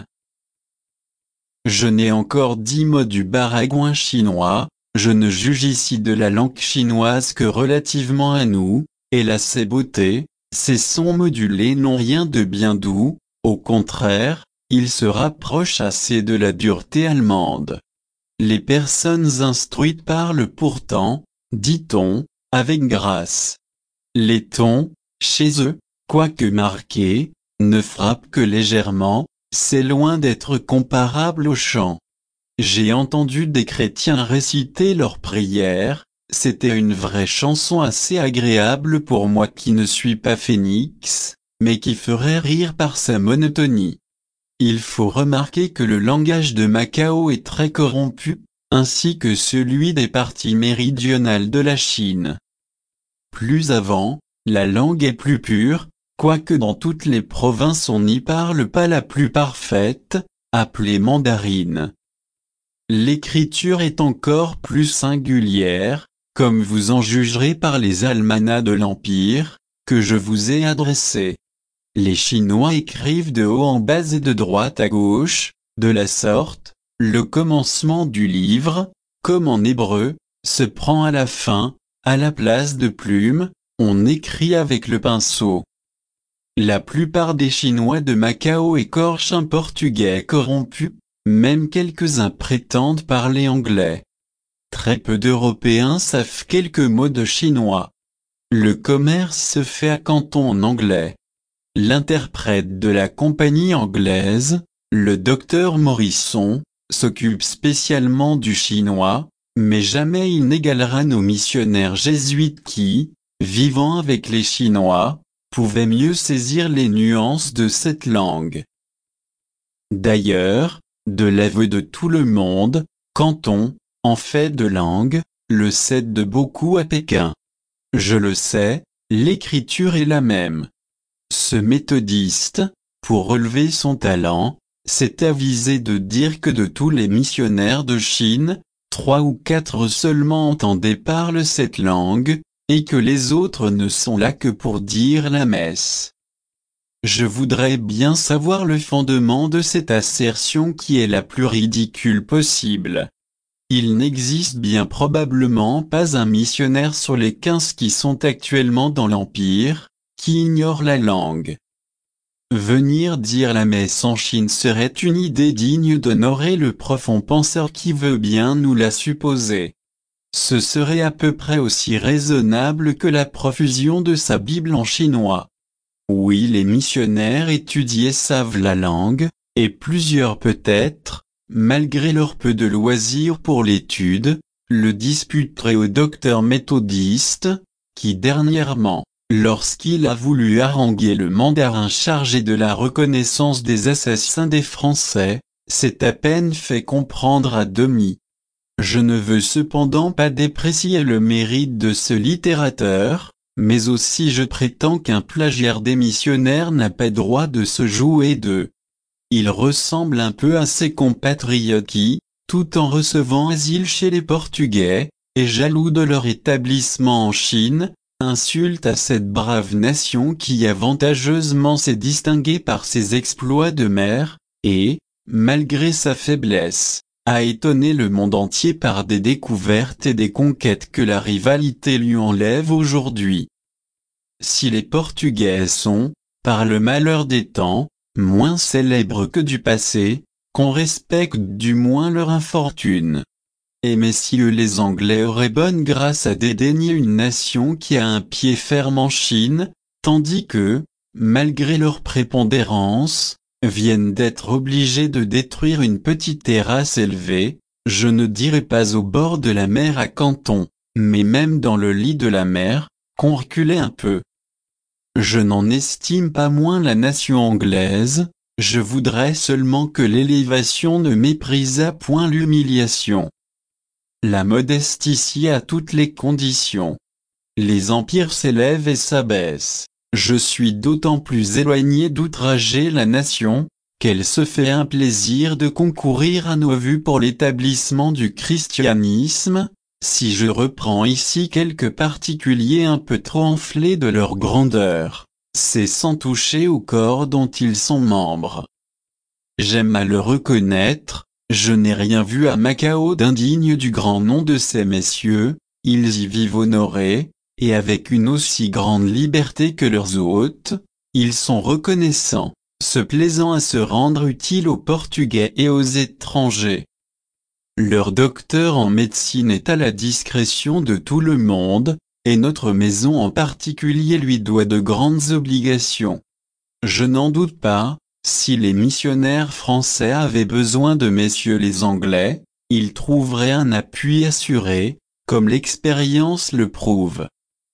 Je n'ai encore dit mot du baragouin chinois, je ne juge ici de la langue chinoise que relativement à nous, et là ses beautés, ses sons modulés n'ont rien de bien doux, au contraire, ils se rapprochent assez de la dureté allemande. Les personnes instruites parlent pourtant, dit-on, avec grâce. Les tons, chez eux, quoique marqués, ne frappent que légèrement, c'est loin d'être comparable au chant. J'ai entendu des chrétiens réciter leurs prières, c'était une vraie chanson assez agréable pour moi qui ne suis pas phénix, mais qui ferait rire par sa monotonie. Il faut remarquer que le langage de Macao est très corrompu, ainsi que celui des parties méridionales de la Chine. Plus avant, la langue est plus pure, quoique dans toutes les provinces on n'y parle pas la plus parfaite, appelée mandarine. L'écriture est encore plus singulière, comme vous en jugerez par les almanachs de l'Empire, que je vous ai adressés. Les Chinois écrivent de haut en bas et de droite à gauche, de la sorte, le commencement du livre, comme en hébreu, se prend à la fin, à la place de plume, on écrit avec le pinceau. La plupart des Chinois de Macao écorchent un portugais corrompu, même quelques-uns prétendent parler anglais. Très peu d'Européens savent quelques mots de chinois. Le commerce se fait à Canton en anglais. L'interprète de la compagnie anglaise, le docteur Morisson, s'occupe spécialement du chinois, mais jamais il n'égalera nos missionnaires jésuites qui, vivant avec les Chinois, pouvaient mieux saisir les nuances de cette langue. D'ailleurs, de l'aveu de tout le monde, Canton, en fait de langue, le cède de beaucoup à Pékin. Je le sais, l'écriture est la même. Ce méthodiste, pour relever son talent, s'est avisé de dire que de tous les missionnaires de Chine, 3 ou 4 seulement entendent et parlent cette langue, et que les autres ne sont là que pour dire la messe. Je voudrais bien savoir le fondement de cette assertion qui est la plus ridicule possible. Il n'existe bien probablement pas un missionnaire sur les 15 qui sont actuellement dans l'Empire, qui ignore la langue. Venir dire la messe en Chine serait une idée digne d'honorer le profond penseur qui veut bien nous la supposer. Ce serait à peu près aussi raisonnable que la profusion de sa Bible en chinois. Oui, les missionnaires étudiés savent la langue, et plusieurs peut-être, malgré leur peu de loisirs pour l'étude, le disputeraient au docteur méthodiste, qui dernièrement, lorsqu'il a voulu haranguer le mandarin chargé de la reconnaissance des assassins des Français, s'est à peine fait comprendre à demi. Je ne veux cependant pas déprécier le mérite de ce littérateur, mais aussi je prétends qu'un plagiaire des missionnaires n'a pas droit de se jouer d'eux. Il ressemble un peu à ses compatriotes qui, tout en recevant asile chez les Portugais, et jaloux de leur établissement en Chine, insultent à cette brave nation qui avantageusement s'est distinguée par ses exploits de mer, et, malgré sa faiblesse, a étonné le monde entier par des découvertes et des conquêtes que la rivalité lui enlève aujourd'hui. Si les Portugais sont, par le malheur des temps, moins célèbres que du passé, qu'on respecte du moins leur infortune. Et messieurs les Anglais auraient bonne grâce à dédaigner une nation qui a un pied ferme en Chine, tandis que, malgré leur prépondérance, viennent d'être obligés de détruire une petite terrasse élevée, je ne dirais pas au bord de la mer à Canton, mais même dans le lit de la mer, qu'on reculait un peu. Je n'en estime pas moins la nation anglaise, je voudrais seulement que l'élévation ne méprisât point l'humiliation. La modestie a toutes les conditions. Les empires s'élèvent et s'abaissent. Je suis d'autant plus éloigné d'outrager la nation, qu'elle se fait un plaisir de concourir à nos vues pour l'établissement du christianisme, si je reprends ici quelques particuliers un peu trop enflés de leur grandeur, c'est sans toucher au corps dont ils sont membres. J'aime à le reconnaître, je n'ai rien vu à Macao d'indigne du grand nom de ces messieurs, ils y vivent honorés, et avec une aussi grande liberté que leurs hôtes, ils sont reconnaissants, se plaisant à se rendre utiles aux Portugais et aux étrangers. Leur docteur en médecine est à la discrétion de tout le monde, et notre maison en particulier lui doit de grandes obligations. Je n'en doute pas, si les missionnaires français avaient besoin de messieurs les Anglais, ils trouveraient un appui assuré, comme l'expérience le prouve.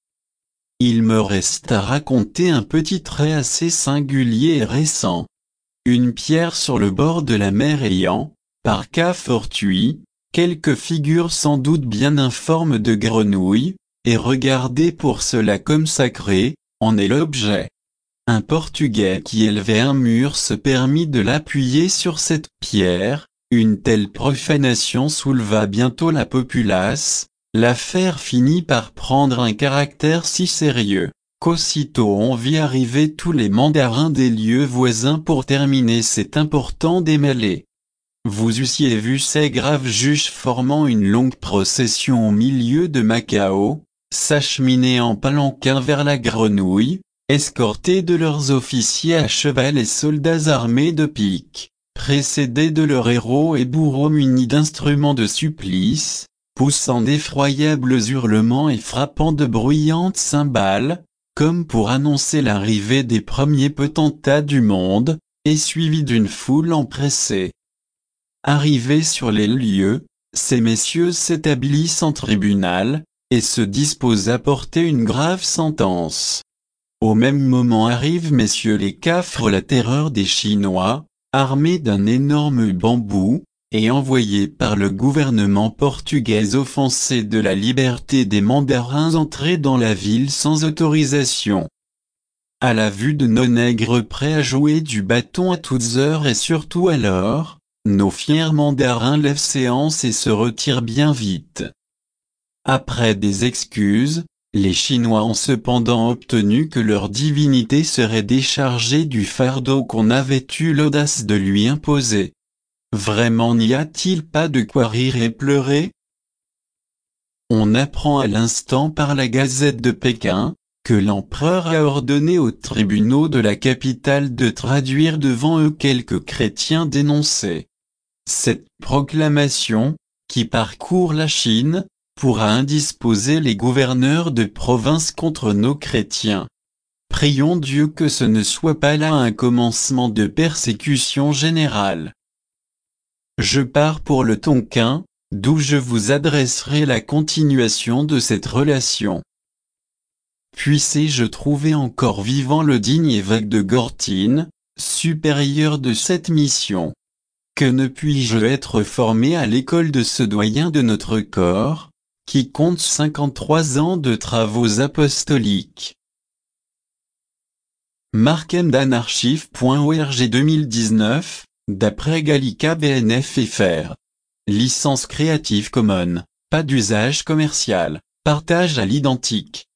Il me reste à raconter un petit trait assez singulier et récent. Une pierre sur le bord de la mer ayant, par cas fortuit, quelques figures sans doute bien informes de grenouilles, et regardée pour cela comme sacrée, en est l'objet. Un Portugais qui élevait un mur se permit de l'appuyer sur cette pierre, une telle profanation souleva bientôt la populace. L'affaire finit par prendre un caractère si sérieux, qu'aussitôt on vit arriver tous les mandarins des lieux voisins pour terminer cet important démêlé. Vous eussiez vu ces graves juges formant une longue procession au milieu de Macao, s'acheminer en palanquin vers la grenouille, escortés de leurs officiers à cheval et soldats armés de piques, précédés de leurs héros et bourreaux munis d'instruments de supplice, poussant d'effroyables hurlements et frappant de bruyantes cymbales, comme pour annoncer l'arrivée des premiers potentats du monde, et suivis d'une foule empressée. Arrivés sur les lieux, ces messieurs s'établissent en tribunal, et se disposent à porter une grave sentence. Au même moment arrivent messieurs les Cafres, la terreur des Chinois, armés d'un énorme bambou, et envoyés par le gouvernement portugais offensé de la liberté des mandarins entrés dans la ville sans autorisation. À la vue de nos nègres prêts à jouer du bâton à toutes heures et surtout alors, nos fiers mandarins lèvent séance et se retirent bien vite. Après des excuses, Les Chinois ont cependant obtenu que leur divinité serait déchargée du fardeau qu'on avait eu l'audace de lui imposer. Vraiment n'y a-t-il pas de quoi rire et pleurer? On apprend à l'instant par la Gazette de Pékin, que l'empereur a ordonné aux tribunaux de la capitale de traduire devant eux quelques chrétiens dénoncés. Cette proclamation, qui parcourt la Chine, pourra indisposer les gouverneurs de province contre nos chrétiens. Prions Dieu que ce ne soit pas là un commencement de persécution générale. Je pars pour le Tonkin, d'où je vous adresserai la continuation de cette relation. Puissé-je trouver encore vivant le digne évêque de Gortyn, supérieur de cette mission. Que ne puis-je être formé à l'école de ce doyen de notre corps, qui compte 53 ans de travaux apostoliques. Markemdanarchive.org 2019, d'après Gallica BNF FR. Licence Creative Commons, pas d'usage commercial, partage à l'identique.